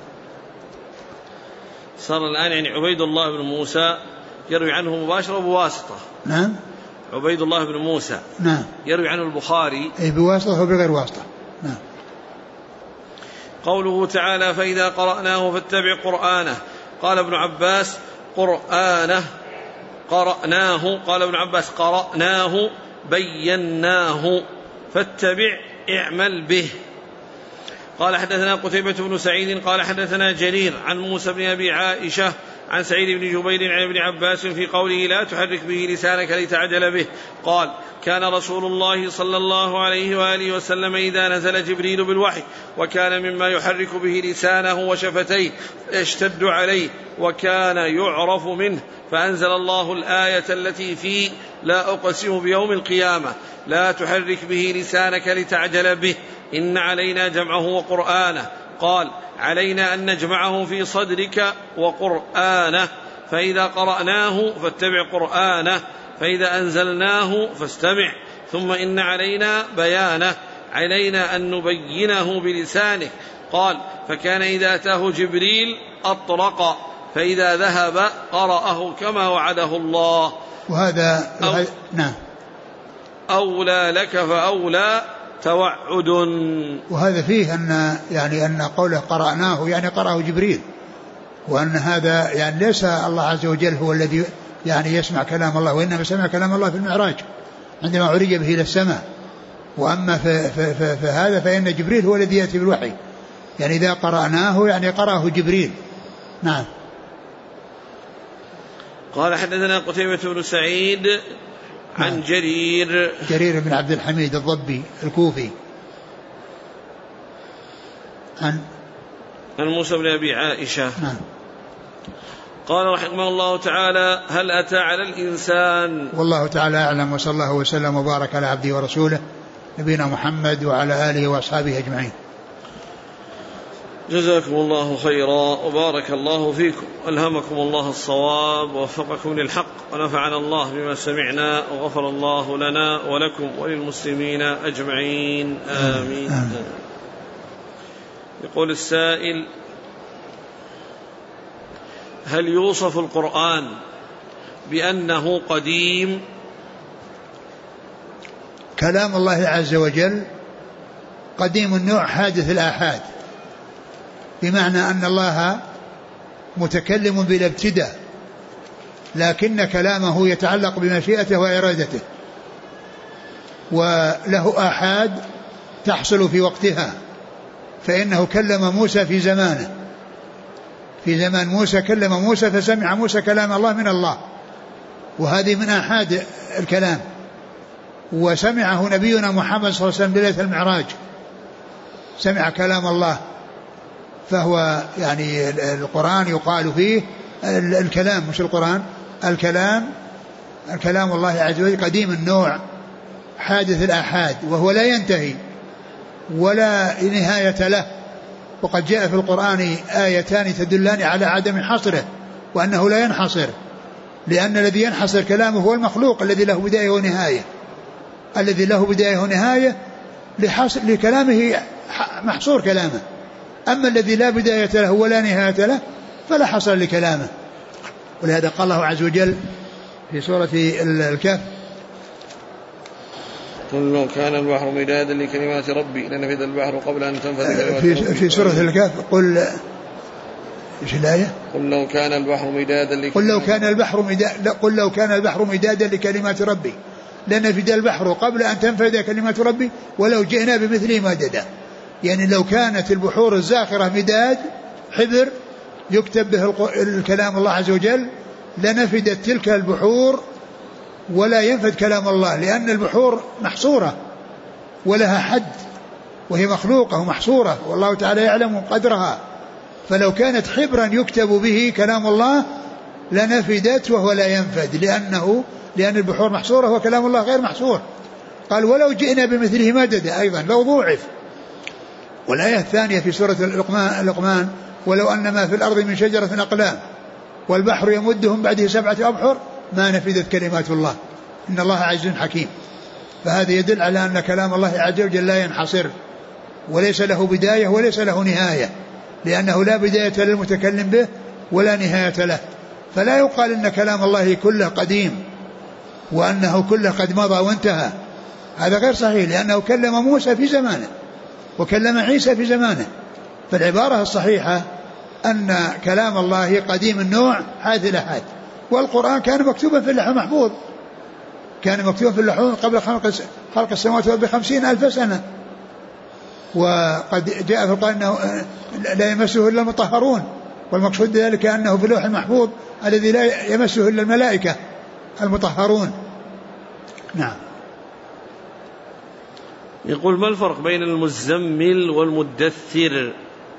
صار الآن يعني عبيد الله بن موسى يروي عنه مباشرة وبواسطة. نعم. عبيد الله بن موسى نعم يروي عنه البخاري بواسطة وبغير واسطة. نعم. قوله تعالى فإذا قرأناه فاتبع قرآنه، قال ابن عباس قرآنه قرأناه، قال ابن عباس قرأناه بيناه، فاتبع اعمل به. قال حدثنا قتيبة بن سعيد قال حدثنا جرير عن موسى بن أبي عائشة عن سعيد بن جبير عن ابن عباس في قوله لا تحرك به لسانك لتعجل به، قال كان رسول الله صلى الله عليه وآله وسلم إذا نزل جبريل بالوحي وكان مما يحرك به لسانه وشفتيه يشتد عليه وكان يعرف منه، فأنزل الله الآية التي في لا أقسم بيوم القيامة لا تحرك به لسانك لتعجل به إن علينا جمعه وقرآنه، قال علينا أن نجمعه في صدرك وقرآنه، فإذا قرأناه فاتبع قرآنه، فإذا أنزلناه فاستمع، ثم إن علينا بيانه، علينا أن نبينه بلسانه. قال فكان إذا أتاه جبريل أطرق، فإذا ذهب قرأه كما وعده الله. وهذا نعم أولى لك فأولى توعد. وهذا فيه أن قوله قرأناه يعني قرأه جبريل، وأن هذا يعني ليس الله عز وجل هو الذي يعني يسمع كلام الله، وإنما سمع كلام الله في المعراج عندما عرج به إلى السماء. وأما في هذا فإن جبريل هو الذي يأتي بالوحي، يعني إذا قرأناه يعني قرأه جبريل. نعم. قال حدثنا قتيبة بن سعيد عن جرير بن عبد الحميد الضبي الكوفي عن موسى بن أبي عائشة. نعم. قال رحمه الله تعالى هل أتى على الإنسان. والله تعالى أعلم، وصلى الله وسلم وبارك على عبده ورسوله نبينا محمد وعلى آله وأصحابه أجمعين. جزاكم الله خيرا وبارك الله فيكم، ألهمكم الله الصواب ووفقكم للحق، ونفعنا الله بما سمعنا، وغفر الله لنا ولكم وللمسلمين أجمعين آمين. يقول السائل هل يوصف القرآن بأنه قديم؟ كلام الله عز وجل قديم النوع حادث الآحاد، بمعنى أن الله متكلم بلا ابتداء، لكن كلامه يتعلق بمشيئته وإرادته، وله آحاد تحصل في وقتها، فإنه كلم موسى في زمانه، في زمان موسى كلم موسى فسمع موسى كلام الله من الله، وهذه من آحاد الكلام. وسمعه نبينا محمد صلى الله عليه وسلم ليلة المعراج، سمع كلام الله. فهو يعني القرآن يقال فيه الكلام، مش القرآن، الكلام الله عز وجل قديم النوع حادث الآحاد، وهو لا ينتهي ولا نهاية له. وقد جاء في القرآن آيتان تدلان على عدم حصره، وأنه لا ينحصر، لأن الذي ينحصر كلامه هو المخلوق الذي له بداية ونهاية. الذي له بداية ونهاية لكلامه محصور كلامه، أما الذي لا بداية له ولا نهاية له فلا حصر لكلامه. ولهذا قال الله عز وجل في سورة الكهف: قل لو كان البحر مدادا لكلمات ربي لنفد البحر قبل أن تنفذ كلمات ربي. في سورة الكهف قل إيش الآية؟ قل لو كان البحر مدادا قل لو كان البحر مدادا لكلمات ربي لنفد البحر قبل أن تنفذ كلمات ربي ولو جئنا بمثله مددا. يعني لو كانت البحور الزاخرة مداد حبر يكتب به الكلام الله عز وجل لنفدت تلك البحور ولا ينفد كلام الله، لأن البحور محصورة ولها حد، وهي مخلوقة ومحصورة، والله تعالى يعلم قدرها. فلو كانت حبرا يكتب به كلام الله لنفدت وهو لا ينفد، لأن البحور محصورة وكلام الله غير محصور. قال ولو جئنا بمثله مددا، أيضا لو ضوعف. والآية الثانية في سورة اللقمان: ولو أن ما في الأرض من شجرة أقلام والبحر يمدهم بعده 7 أبحر ما نفدت كلمات الله إن الله عزيز حكيم. فهذا يدل على أن كلام الله عز وجل لا ينحصر، وليس له بداية وليس له نهاية، لأنه لا بداية للمتكلم به ولا نهاية له. فلا يقال إن كلام الله كله قديم وأنه كله قد مضى وانتهى، هذا غير صحيح، لأنه كلم موسى في زمانه وكلم عيسى في زمانه. فالعبارة الصحيحة أن كلام الله قديم النوع حادث الآحاد. والقرآن كان مكتوبا في اللوح المحفوظ، كان مكتوبا في اللوح قبل خلق السماوات والأرض ب50,000 سنة. وقد جاء في القرآن أنه لا يمسه إلا المطهرون، والمقصود بذلك أنه في اللوح المحفوظ الذي لا يمسه إلا الملائكة المطهرون. نعم. يقول: ما الفرق بين المزمل والمدثر؟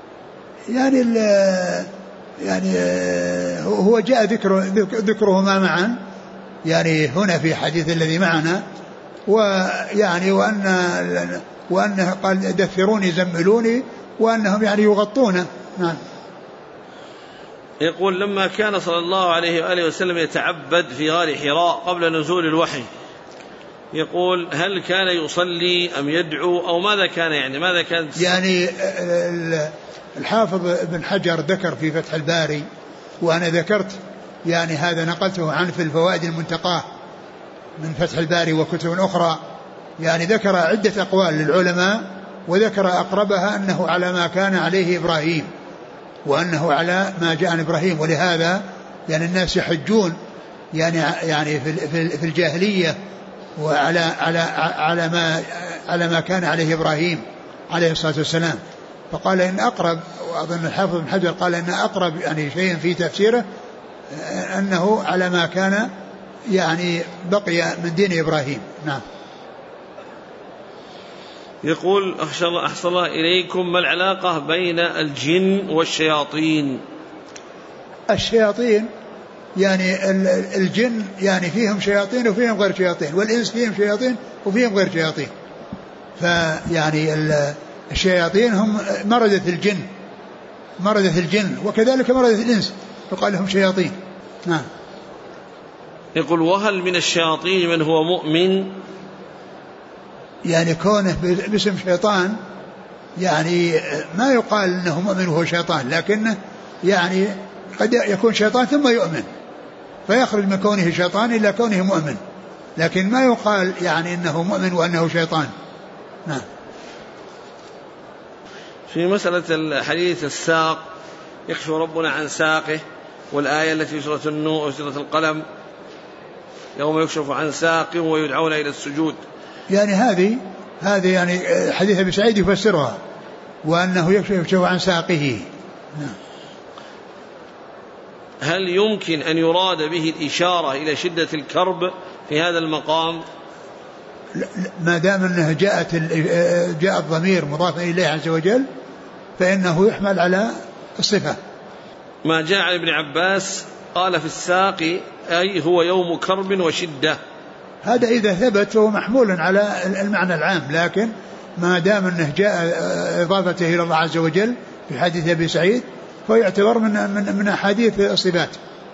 يعني هو جاء ذكرهما معا، يعني هنا في حديث الذي معنا، ويعني وأنه قال دثروني زملوني، وأنهم يعني يغطونه. نعم. يقول: لما كان صلى الله عليه وآله وسلم يتعبد في غار حراء قبل نزول الوحي، يقول: هل كان يصلي أم يدعو أو ماذا كان؟ يعني الحافظ ابن حجر ذكر في فتح الباري، وأنا ذكرت يعني هذا نقلته عنه في الفوائد المنتقاه من فتح الباري وكتب أخرى، يعني ذكر عدة أقوال للعلماء، وذكر أقربها أنه على ما كان عليه إبراهيم، وأنه على ما جاء عن إبراهيم. ولهذا يعني الناس يحجون يعني في الجاهلية وعلى على ما كان عليه إبراهيم عليه الصلاة والسلام. فقال إن أقرب، وأظن الحافظ بن حجر قال إن أقرب يعني شيء في تفسيره أنه على ما كان يعني بقي من دين إبراهيم. نعم. يقول: أحسن الله إليكم، ما العلاقة بين الجن والشياطين؟ الشياطين يعني الجن يعني فيهم شياطين وفيهم غير شياطين، والإنس فيهم شياطين وفيهم غير شياطين. فيعني الشياطين هم مردة الجن وكذلك مردة الإنس، يقال لهم شياطين. نعم. يقول: وهل من الشياطين من هو مؤمن؟ يعني كونه باسم شيطان يعني ما يقال انه مؤمن وهو شيطان، لكنه يعني قد يكون شيطان ثم يؤمن فيخرج من كونه شيطان إلى كونه مؤمن، لكن ما يقال يعني انه مؤمن وانه شيطان. نعم. في مسألة الحديث الساق، يكشف ربنا عن ساقه، والآية التي في سورة النور وسورة القلم: يوم يكشف عن ساق ويدعون إلى السجود. يعني هذه يعني حديث أبي سعيد يفسرها، وأنه يكشف عن ساقه. نعم. هل يمكن أن يراد به الإشارة إلى شدة الكرب في هذا المقام؟ ما دام أنه جاء الضمير مضافا إليه عز وجل فإنه يحمل على الصفة. ما جاء عن ابن عباس قال في الساق أي هو يوم كرب وشدة، هذا إذا ثبت فهو محمول على المعنى العام، لكن ما دام أنه جاء إضافته إلى الله عز وجل في حديث أبي سعيد فيعتبر من أحاديث الصفات.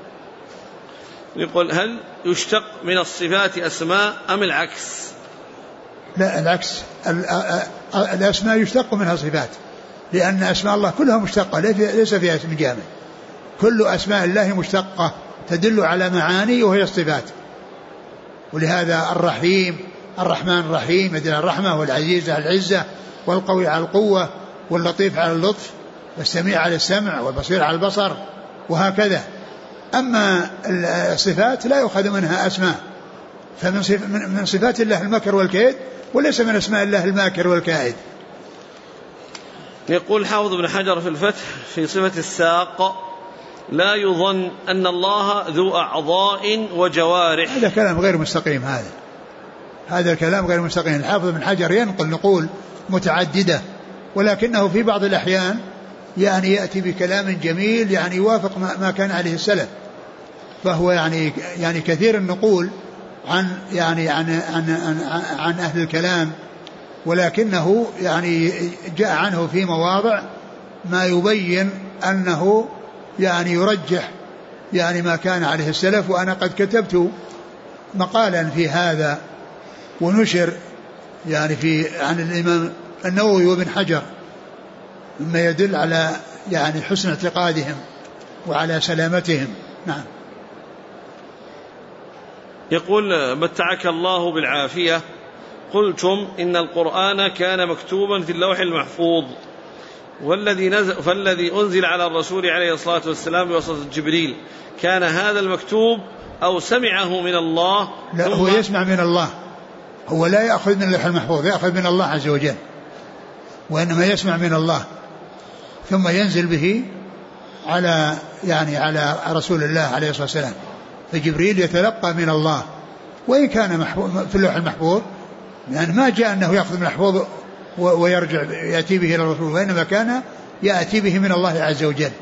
يقول هل يشتق من الصفات أسماء أم العكس؟ لا العكس، الأسماء يشتق منها صفات، لأن أسماء الله كلها مشتقة ليس فيها اسم جامع، كل أسماء الله مشتقة تدل على معاني وهي الصفات. ولهذا الرحيم الرحمن الرحيم يدل على الرحمة، والعزيز على العزة، والقوي على القوة، واللطيف على اللطف، والسميع على السمع، والبصير على البصر، وهكذا. أما الصفات لا يؤخذ منها أسماء، فمن صفات الله المكر والكيد، وليس من أسماء الله الماكر والكائد. يقول حافظ بن حجر في الفتح في صفة الساق لا يظن أن الله ذو أعضاء وجوارح. هذا كلام غير مستقيم، هذا الكلام غير مستقيم. الحافظ بن حجر ينقل نقول متعددة، ولكنه في بعض الأحيان يعني يأتي بكلام جميل يعني يوافق ما كان عليه السلف، فهو يعني كثير النقول عن أهل الكلام، ولكنه يعني جاء عنه في مواضع ما يبين أنه يعني يرجح يعني ما كان عليه السلف. وأنا قد كتبت مقالا في هذا ونشر يعني عن الإمام النووي وابن حجر مما يدل على يعني حسن اعتقادهم وعلى سلامتهم. نعم. يقول متعك الله بالعافية، قلتم إن القرآن كان مكتوبا في اللوح المحفوظ فالذي أنزل على الرسول عليه الصلاة والسلام بواسطة جبريل كان هذا المكتوب أو سمعه من الله؟ لا، هو يسمع من الله، هو لا يأخذ من اللوح المحفوظ، يأخذ من الله عز وجل، وإنما يسمع من الله ثم ينزل به على رسول الله عليه الصلاة والسلام. فجبريل يتلقى من الله، وإن كان في اللوح المحفوظ يعني ما جاء أنه يأخذ من المحفوظ ويرجع يأتي به إلى الرسول، وإنما كان يأتي به من الله عز وجل.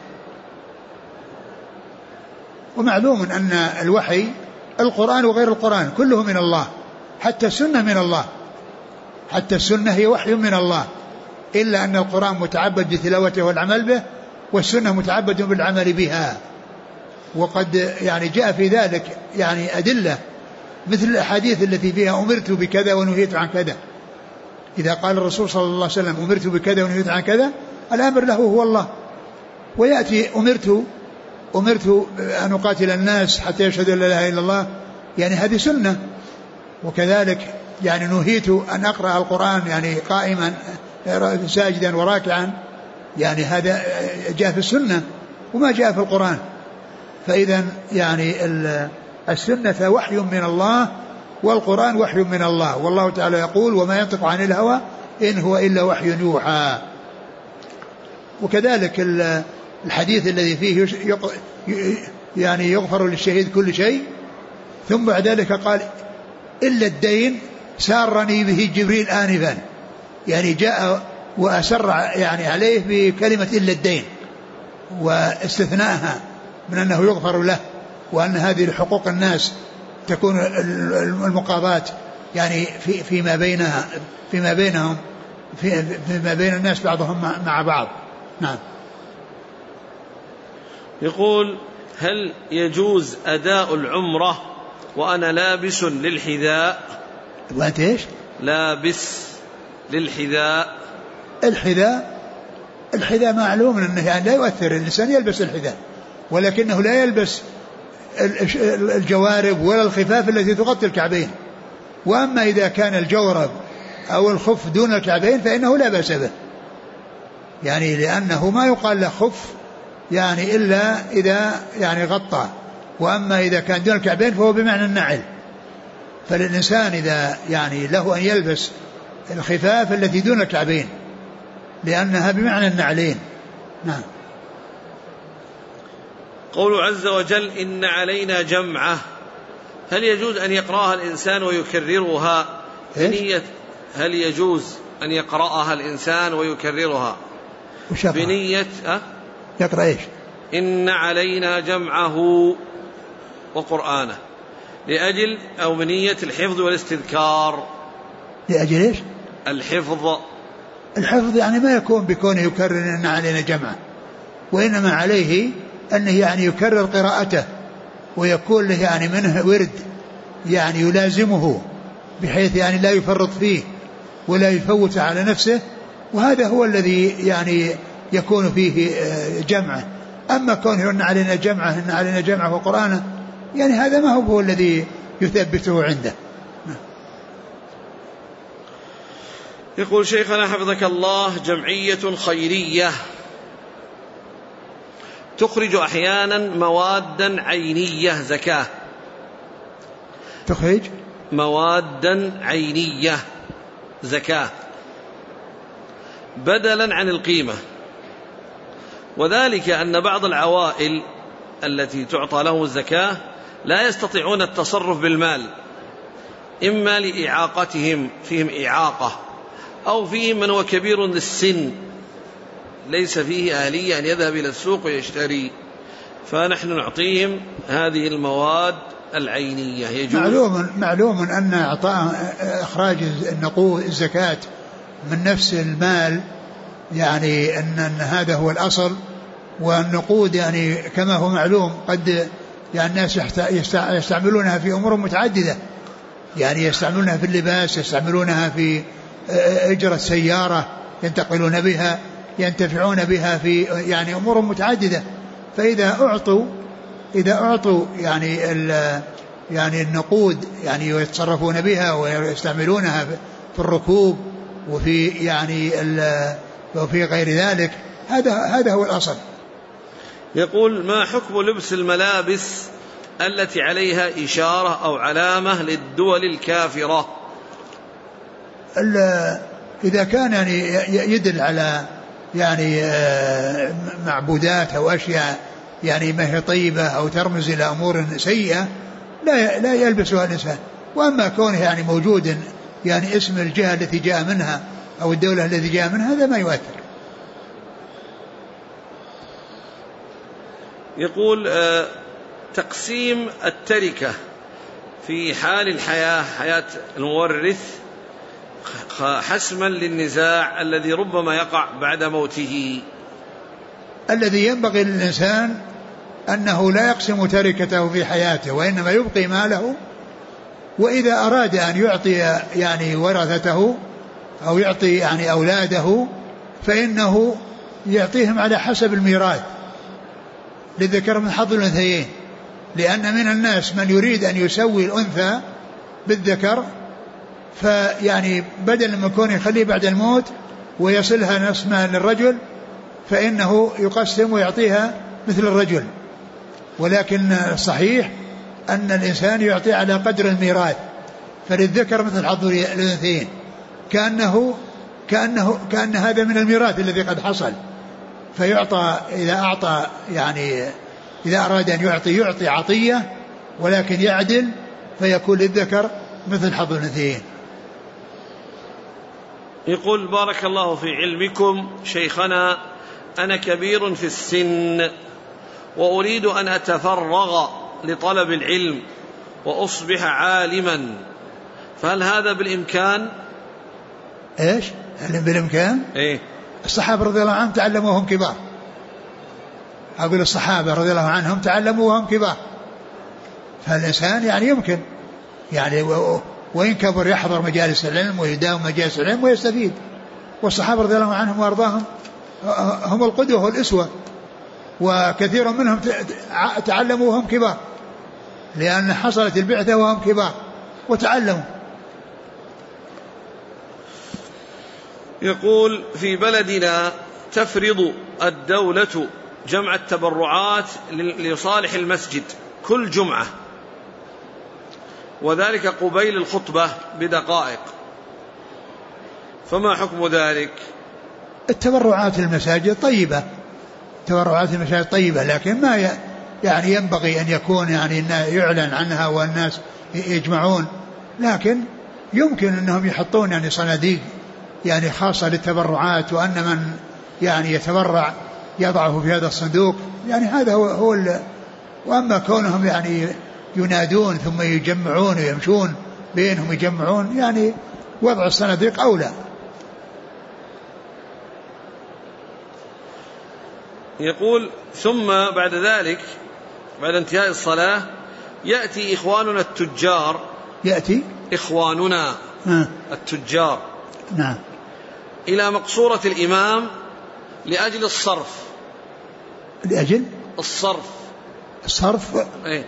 ومعلوم أن الوحي القرآن وغير القرآن كله من الله، حتى السنة من الله، حتى السنة هي وحي من الله، إلا أن القرآن متعبد بتلاوته والعمل به، والسنة متعبد بالعمل بها. وقد يعني جاء في ذلك يعني أدلة مثل الأحاديث التي فيها أمرت بكذا ونهيت عن كذا. إذا قال الرسول صلى الله عليه وسلم أمرت بكذا ونهيت عن كذا، الأمر له هو الله. ويأتي أمرت أن أقاتل الناس حتى يشهدوا لا إله إلا الله، يعني هذه سنة. وكذلك يعني نهيت أن أقرأ القرآن يعني قائما ساجدا وراكعا، يعني هذا جاء في السنة وما جاء في القرآن. فإذا يعني السنة وحي من الله، والقرآن وحي من الله. والله تعالى يقول وما ينطق عن الهوى إن هو إلا وحي يوحى. وكذلك الحديث الذي فيه يعني يغفر للشهيد كل شيء، ثم بعد ذلك قال إلا الدين سارني به جبريل آنفا، يعني جاء وأسر يعني عليه بكلمة إلا الدين واستثناءها من أنه يغفر له، وأن هذه حقوق الناس تكون المقاضاة يعني فيما بينهم فيما بين الناس بعضهم مع بعض. نعم. يقول هل يجوز أداء العمرة وأنا لابس للحذاء؟ وأنت إيش؟ لابس للحذاء. الحذاء معلوم أنه يعني لا يؤثر، الإنسان يلبس الحذاء، ولكنه لا يلبس الجوارب ولا الخفاف التي تغطي الكعبين. وأما إذا كان الجورب أو الخف دون الكعبين فإنه لا بأس به، يعني لأنه ما يقال له خف يعني إلا إذا يعني غطى. وأما إذا كان دون الكعبين فهو بمعنى النعل. فالإنسان إذا يعني له أن يلبس الخفاف التي دون الكعبين لأنها بمعنى النعلين. نعم. قول عز وجل إن علينا جمعه، هل يجوز أن يقرأها الإنسان ويكررها بنية؟ هل يجوز أن يقرأها الإنسان ويكررها بنية يقرأ إيش؟ إن علينا جمعه وقرآنه لأجل أو بنية الحفظ والاستذكار؟ لأجل إيش؟ الحفظ يعني ما يكون بكونه يكرر إن علينا جمعه، وإنما عليه أنه يعني يكرر قراءته ويكون له يعني منه ورد يعني يلازمه بحيث يعني لا يفرط فيه ولا يفوت على نفسه، وهذا هو الذي يعني يكون فيه جمعه. أما كونه إن علينا جمعه وقرآنه يعني هذا ما هو الذي يثبته عنده. يقول شيخنا حفظك الله: جمعية خيرية تخرج أحيانا موادا عينية زكاة، تخرج موادا عينية زكاة بدلا عن القيمة، وذلك أن بعض العوائل التي تعطى لهم الزكاة لا يستطيعون التصرف بالمال، إما لإعاقتهم، فيهم إعاقة، أو فيهم من هو كبير للسن ليس فيه أهلية أن يذهب إلى السوق ويشتري، فنحن نعطيهم هذه المواد العينية. يجوز معلوم أن إخراج النقود الزكاة من نفس المال يعني أن هذا هو الأصل، والنقود يعني كما هو معلوم قد يعني الناس يستعملونها في أمور متعددة، يعني يستعملونها في اللباس، يستعملونها في إجرة سيارة ينتقلون بها، ينتفعون بها في يعني أمور متعددة. فإذا أعطوا يعني النقود يعني يتصرفون بها ويستعملونها في الركوب وفي يعني وفي غير ذلك، هذا هو الأصل. يقول: ما حكم لبس الملابس التي عليها إشارة أو علامة للدول الكافرة؟ إذا كان يعني يدل على يعني معبودات أو أشياء يعني ما هي طيبة أو ترمز إلى أمور سيئة لا يلبسها الإنسان. وأما كونه يعني موجود يعني اسم الجهة التي جاء منها أو الدولة التي جاء منها هذا ما يؤثر. يقول: تقسيم التركة في حال الحياة، حياة المورث، حسما للنزاع الذي ربما يقع بعد موته. الذي ينبغي للإنسان أنه لا يقسم تركته في حياته، وإنما يبقي ماله، وإذا أراد أن يعطي يعني ورثته أو يعطي يعني أولاده فإنه يعطيهم على حسب الميراث، للذكر من حظ الأنثيين، لأن من الناس من يريد أن يسوي الأنثى بالذكر، فيعني بدل من كونه يخليه بعد الموت ويصلها نصف مال للرجل فإنه يقسم ويعطيها مثل الرجل. ولكن الصحيح أن الإنسان يعطي على قدر الميراث، فللذكر مثل حظ الأنثيين، كأن هذا من الميراث الذي قد حصل، فيعطى إذا أعطى يعني إذا أراد أن يعطي عطية ولكن يعدل فيكون للذكر مثل حظ الأنثيين. يقول: بارك الله في علمكم شيخنا، أنا كبير في السن وأريد أن أتفرغ لطلب العلم وأصبح عالما، فهل هذا بالإمكان؟ إيش؟ هل بالإمكان؟ إيه؟ الصحابة رضي الله عنهم تعلموا وهم كبار، أقول الصحابة رضي الله عنهم تعلموا وهم كبار، فالإنسان يعني يمكن يعني وإن كبر يحضر مجالس العلم ويداوم مجالس العلم ويستفيد. والصحابة رضي الله عنهم وأرضاهم هم القدوة والأسوة، وكثير منهم تعلموا وهم كبار، لأن حصلت البعثة وهم كبار وتعلموا. يقول: في بلدنا تفرض الدولة جمع التبرعات لصالح المسجد كل جمعة، وذلك قبيل الخطبة بدقائق، فما حكم ذلك؟ التبرعات المساجد طيبة، تبرعات المساجد طيبة، لكن يعني ينبغي أن يكون يعني يعلن عنها والناس يجمعون، لكن يمكن أنهم يحطون يعني صناديق يعني خاصة للتبرعات، وأن من يعني يتبرع يضعه في هذا الصندوق، يعني هذا هو وأما كونهم يعني ينادون ثم يجمعون ويمشون بينهم يجمعون، يعني وضع الصناديق أولى. يقول ثم بعد ذلك بعد انتهاء الصلاة يأتي إخواننا التجار، يأتي إخواننا التجار نعم إلى مقصورة الإمام لأجل الصرف. لأجل الصرف إيه؟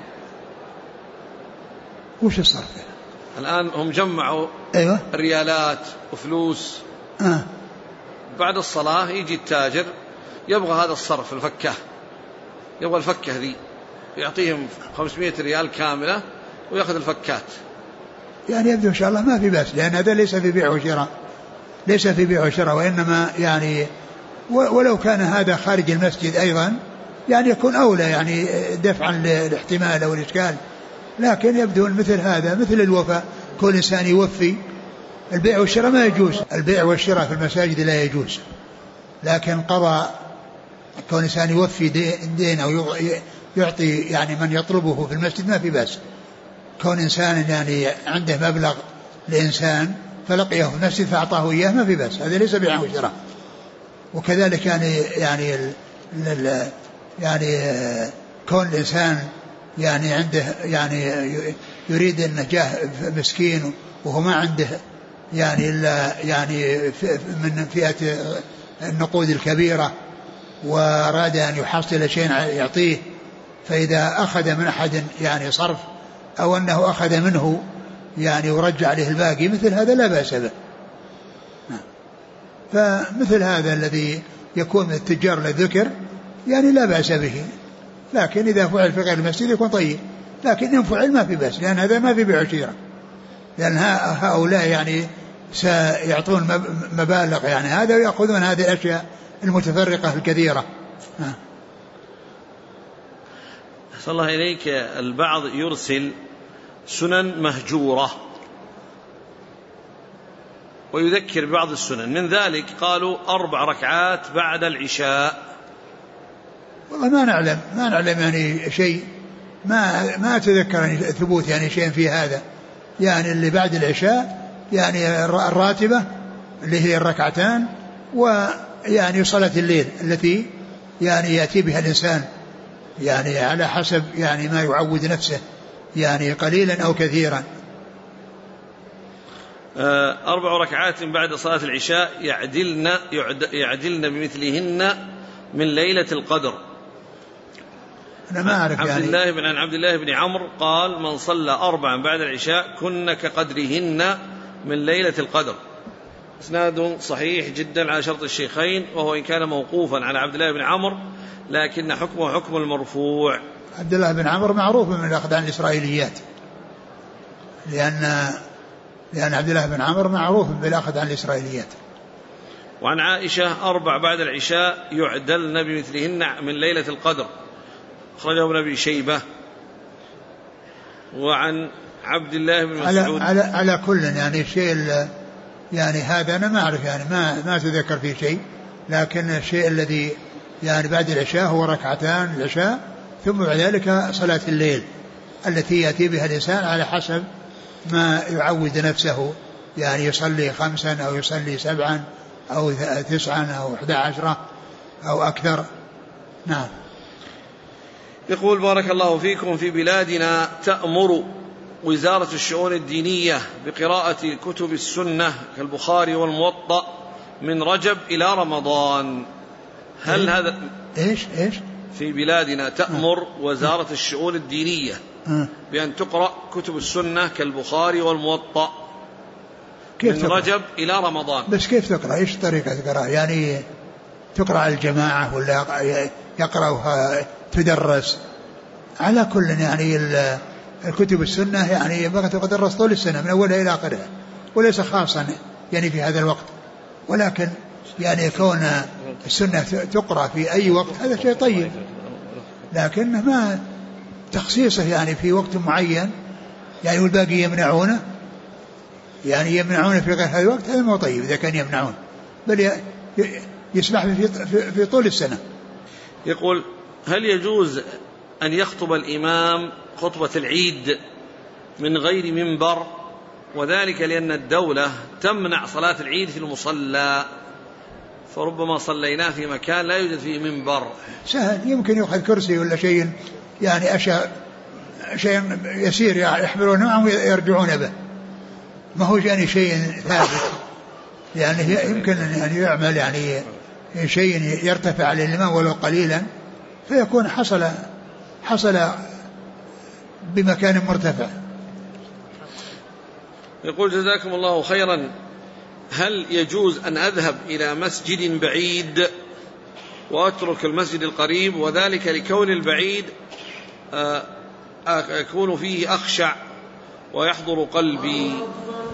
وش الصرف؟ الآن هم جمعوا أيوة ريالات وفلوس بعد الصلاة يجي التاجر يبغى هذا الصرف، الفكة، يبغى الفكة ذي، يعطيهم 500 ريال كاملة ويأخذ الفكات. يعني يبدو إن شاء الله ما في بأس، لأن هذا ليس في بيع وشراء، ليس في بيع وشراء، وإنما يعني ولو كان هذا خارج المسجد أيضا يعني يكون أولى يعني دفعا للاحتمال أو الإشكال، لكن يبدو مثل هذا مثل الوفاء، كل إنسان يوفي. البيع والشراء ما يجوز، البيع والشراء في المساجد لا يجوز، لكن قضى كون إنسان يوفي دين أو يعطي يعني من يطلبه في المسجد ما في بأس. كون إنسان يعني عنده مبلغ لإنسان فلقيه في المسجد فأعطاه إياه ما في بأس، هذا ليس بيع وشراء. وكذلك يعني كون الإنسان يعني عنده يعني يريد أن جاه مسكين وهو ما عنده يعني إلا يعني من فئة النقود الكبيرة وأراد أن يحصل شيء يعطيه، فإذا أخذ من أحد يعني صرف أو أنه أخذ منه يعني ورجع عليه الباقي مثل هذا لا بأس به. فمثل هذا الذي يكون من التجار الذكر يعني لا بأس به، لكن إذا فعل في غير المسجد يكون طيب، لكن إن فعل ما في بأس، لأن هذا ما في بيع وشراء، لأن هؤلاء يعني سيعطون مبالغ يعني هذا ويأخذون هذه الأشياء المتفرقة الكثيرة. صلى الله إليك، البعض يرسل سنن مهجورة ويذكر ببعض السنن، من ذلك قالوا 4 ركعات بعد العشاء. والله ما نعلم يعني شيء، ما أتذكر يعني ثبوت يعني شيء في هذا، يعني اللي بعد العشاء يعني الراتبة اللي هي الركعتان، ويعني صلاة الليل التي يعني يأتي بها الإنسان يعني على حسب يعني ما يعود نفسه يعني قليلا أو كثيرا. 4 ركعات بعد صلاة العشاء يعدلن بمثلهن من ليلة القدر. أنا ما أعرف عن عبد الله بن عمرو قال من صلى 4 بعد العشاء كن كقدرهن من ليلة القدر. إسناد صحيح جدا على شرط الشيخين، وهو إن كان موقوفا على عبد الله بن عمرو لكن حكمه حكم المرفوع. عبد الله بن عمرو معروف من الأخذ عن الإسرائيليات، لأن عبد الله بن عمرو معروف بالأخذ عن الإسرائيليات. وعن عائشة 4 بعد العشاء يعدلن بمثلهن من ليلة القدر، أخرجه ابن أبي شيبة. وعن عبد الله بن مسعود على كل يعني شيء يعني هذا أنا ما أعرف يعني ما أتذكر فيه شيء، لكن الشيء الذي يعني بعد العشاء هو ركعتان العشاء، ثم بعد ذلك صلاة الليل التي يأتي بها الإنسان على حسب ما يعود نفسه، يعني يصلي 5 أو يصلي 7 أو 9 أو 11 أو أكثر. نعم. يقول بارك الله فيكم، في بلادنا تأمر وزارة الشؤون الدينية بقراءة كتب السنة كالبخاري والموطأ من رجب إلى رمضان، هل هذا إيش في بلادنا تأمر وزارة الشؤون الدينية بأن تقرأ كتب السنة كالبخاري والموطأ من رجب إلى رمضان؟ بس كيف تقرأ؟ إيش طريقة تقرأ؟ يعني تقرأ على الجماعة ولا يقرأها تدرس؟ على كل يعني الكتب السنة يعني بقى تدرس طول السنة من أولها إلى آخرها، وليس خاصا يعني في هذا الوقت، ولكن يعني كون السنة تقرأ في أي وقت هذا شيء طيب. لكنه ما تخصيصه يعني في وقت معين يعني والباقي يمنعونه، يعني يمنعونه في غير هذا الوقت، هذا مو طيب إذا كان يمنعون، بل يسمح في طول السنة. يقول: هل يجوز أن يخطب الإمام خطبة العيد من غير منبر، وذلك لأن الدولة تمنع صلاة العيد في المصلى، فربما صليناه في مكان لا يوجد فيه منبر؟ سهل، يمكن يأخذ كرسي ولا شيء يعني شيء يسير يحملونه معهم ويرجعون به، ما هو يعني شيء ثابت، يعني يمكن أن يعمل يعني شيء يرتفع على الإمام ولو قليلا، فيكون حصل بمكان مرتفع. يقول: جزاكم الله خيرا، هل يجوز أن أذهب إلى مسجد بعيد وأترك المسجد القريب، وذلك لكون البعيد أكون فيه أخشع ويحضر قلبي؟